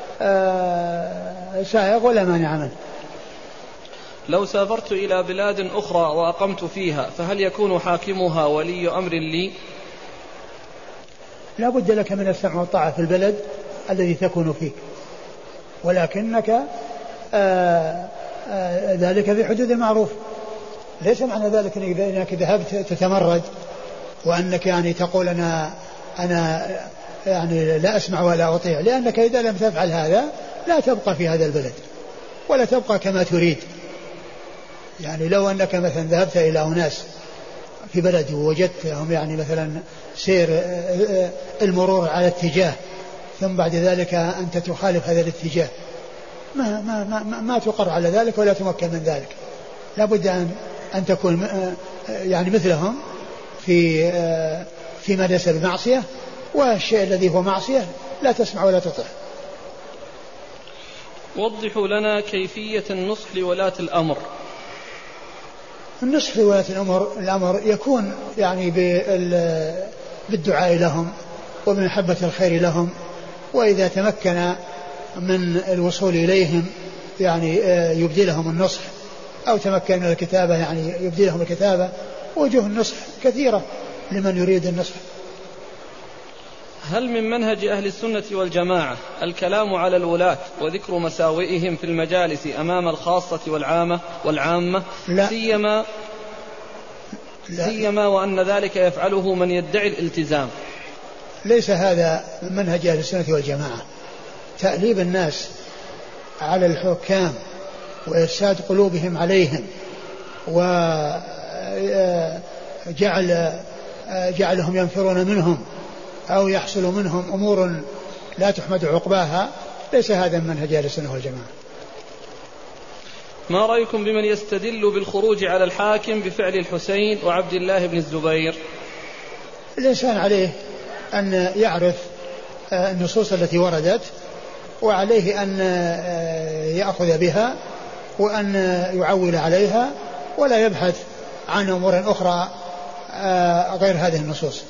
سائغ ولا مانع منه. لو سافرت إلى بلاد أخرى وأقمت فيها فهل يكون حاكمها ولي أمر لي؟ لا بد لك من السمع والطاعة في البلد الذي تكون فيه، ولكنك آآ آآ ذلك في حدود المعروف. ليس معنى ذلك أنك ذهبت تتمرد وأنك يعني تقول أنا أنا يعني لا أسمع ولا أطيع، لأنك إذا لم تفعل هذا لا تبقى في هذا البلد ولا تبقى كما تريد. يعني لو أنك مثلا ذهبت إلى أناس في بلد ووجدتهم يعني مثلا سير المرور على اتجاه، ثم بعد ذلك أنت تخالف هذا الاتجاه، ما, ما, ما, ما تقر على ذلك ولا تمكن من ذلك. لا بد أن, أن تكون يعني مثلهم في فيما ليس بمعصية، والشيء الذي هو معصية لا تسمع ولا تطع. وضحوا لنا كيفية النصح لولاة الأمر. النصح لولاة الأمر الأمر يكون يعني بالدعاء لهم وبمحبة الخير لهم، وإذا تمكن من الوصول إليهم يعني يبدي لهم النصح، أو تمكن من الكتابة يعني يبدي لهم الكتابة. وجوه النصح كثيرة لمن يريد النصح. هل من منهج أهل السنة والجماعة الكلام على الولاة وذكر مساوئهم في المجالس أمام الخاصة والعامة والعامة لا. سيما لا. سيما وأن ذلك يفعله من يدعي الالتزام؟ ليس هذا من منهج أهل السنة والجماعة، تأليب الناس على الحكام وإفساد قلوبهم عليهم وجعل جعلهم ينفرون منهم أو يحصل منهم أمور لا تحمد عقباها، ليس هذا من منهج أهل السنة والجماعة. ما رأيكم بمن يستدل بالخروج على الحاكم بفعل الحسين وعبد الله بن الزبير؟ الإنسان عليه أن يعرف النصوص التي وردت، وعليه أن يأخذ بها وأن يعول عليها، ولا يبحث عن أمور أخرى غير هذه النصوص.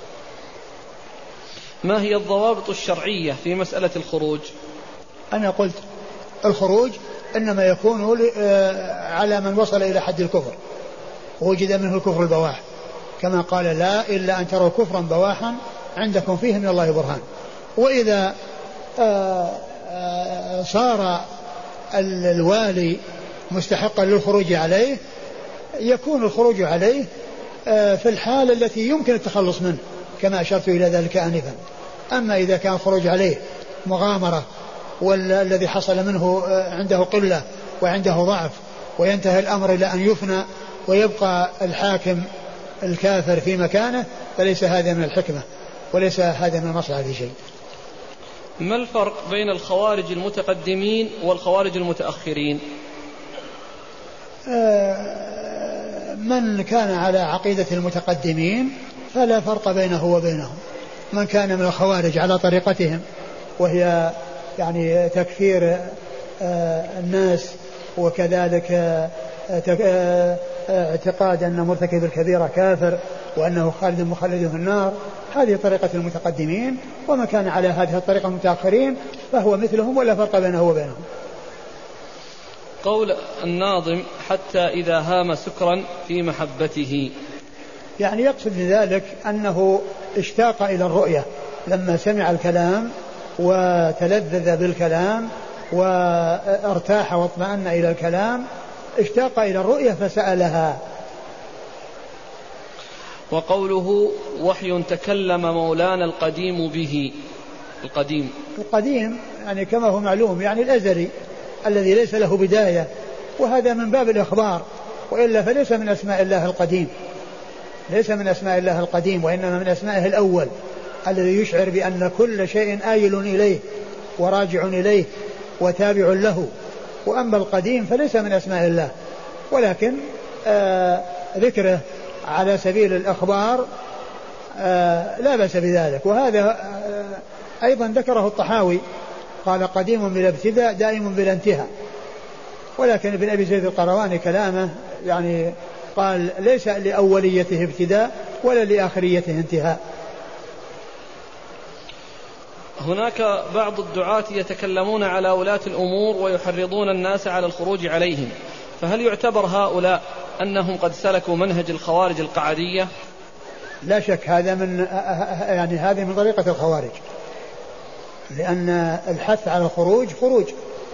ما هي الضوابط الشرعية في مسألة الخروج؟ أنا قلت الخروج إنما يكون على من وصل إلى حد الكفر ووجد منه الكفر البواح، كما قال لا إلا أن تروا كفرا بواحا عندكم فيه من الله برهان. وإذا صار الوالي مستحقا للخروج عليه يكون الخروج عليه في الحال التي يمكن التخلص منه كما أشرت إلى ذلك آنفا. أما إذا كان خروج عليه مغامرة والذي حصل منه عنده قلة وعنده ضعف وينتهي الأمر إلى أن يفنى ويبقى الحاكم الكافر في مكانه، فليس هذا من الحكمة وليس هذا من المصلحة في شيء. ما الفرق بين الخوارج المتقدمين والخوارج المتأخرين؟ من كان على عقيدة المتقدمين فلا فرق بينه وبينهم. من كان من الخوارج على طريقتهم وهي يعني تكفير الناس وكذلك اعتقاد أن مرتكب الكبيرة كافر وأنه خالد مخلد في النار، هذه طريقة المتقدمين. ومن كان على هذه الطريقة المتأخرين فهو مثلهم ولا فرق بينه وبينهم. قول الناظم حتى إذا هام سكرا في محبته، يعني يقصد بذلك أنه اشتاق إلى الرؤية لما سمع الكلام وتلذذ بالكلام وارتاح واطمأن إلى الكلام، اشتاق إلى الرؤية فسألها. وقوله وحي تكلم مولانا القديم به، القديم القديم يعني كما هو معلوم يعني الأزلي الذي ليس له بداية، وهذا من باب الإخبار، وإلا فليس من أسماء الله القديم، ليس من أسماء الله القديم وإنما من أسمائه الأول الذي يشعر بأن كل شيء آيل إليه وراجع إليه وتابع له. وأما القديم فليس من أسماء الله، ولكن آه ذكره على سبيل الأخبار آه لا بأس بذلك. وهذا آه أيضا ذكره الطحاوي، قال قديم بلا ابتداء دائم بلا انتهاء. ولكن ابن أبي زيد القرواني كلامه يعني قال ليس لأوليته ابتداء ولا لآخريته انتهاء. هناك بعض الدعاة يتكلمون على ولاة الأمور ويحرضون الناس على الخروج عليهم، فهل يعتبر هؤلاء أنهم قد سلكوا منهج الخوارج القعدية؟ لا شك هذا من يعني هذه من طريقة الخوارج، لأن الحث على الخروج خروج.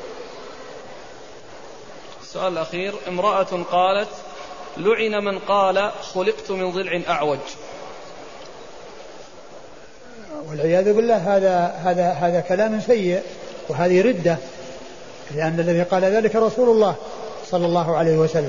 السؤال الأخير، امرأة قالت لعن من قال خلقت من ضلع أعوج. والعياذ بالله هذا هذا هذا كلام سيء وهذه ردة، لأن الذي قال ذلك رسول الله صلى الله عليه وسلم.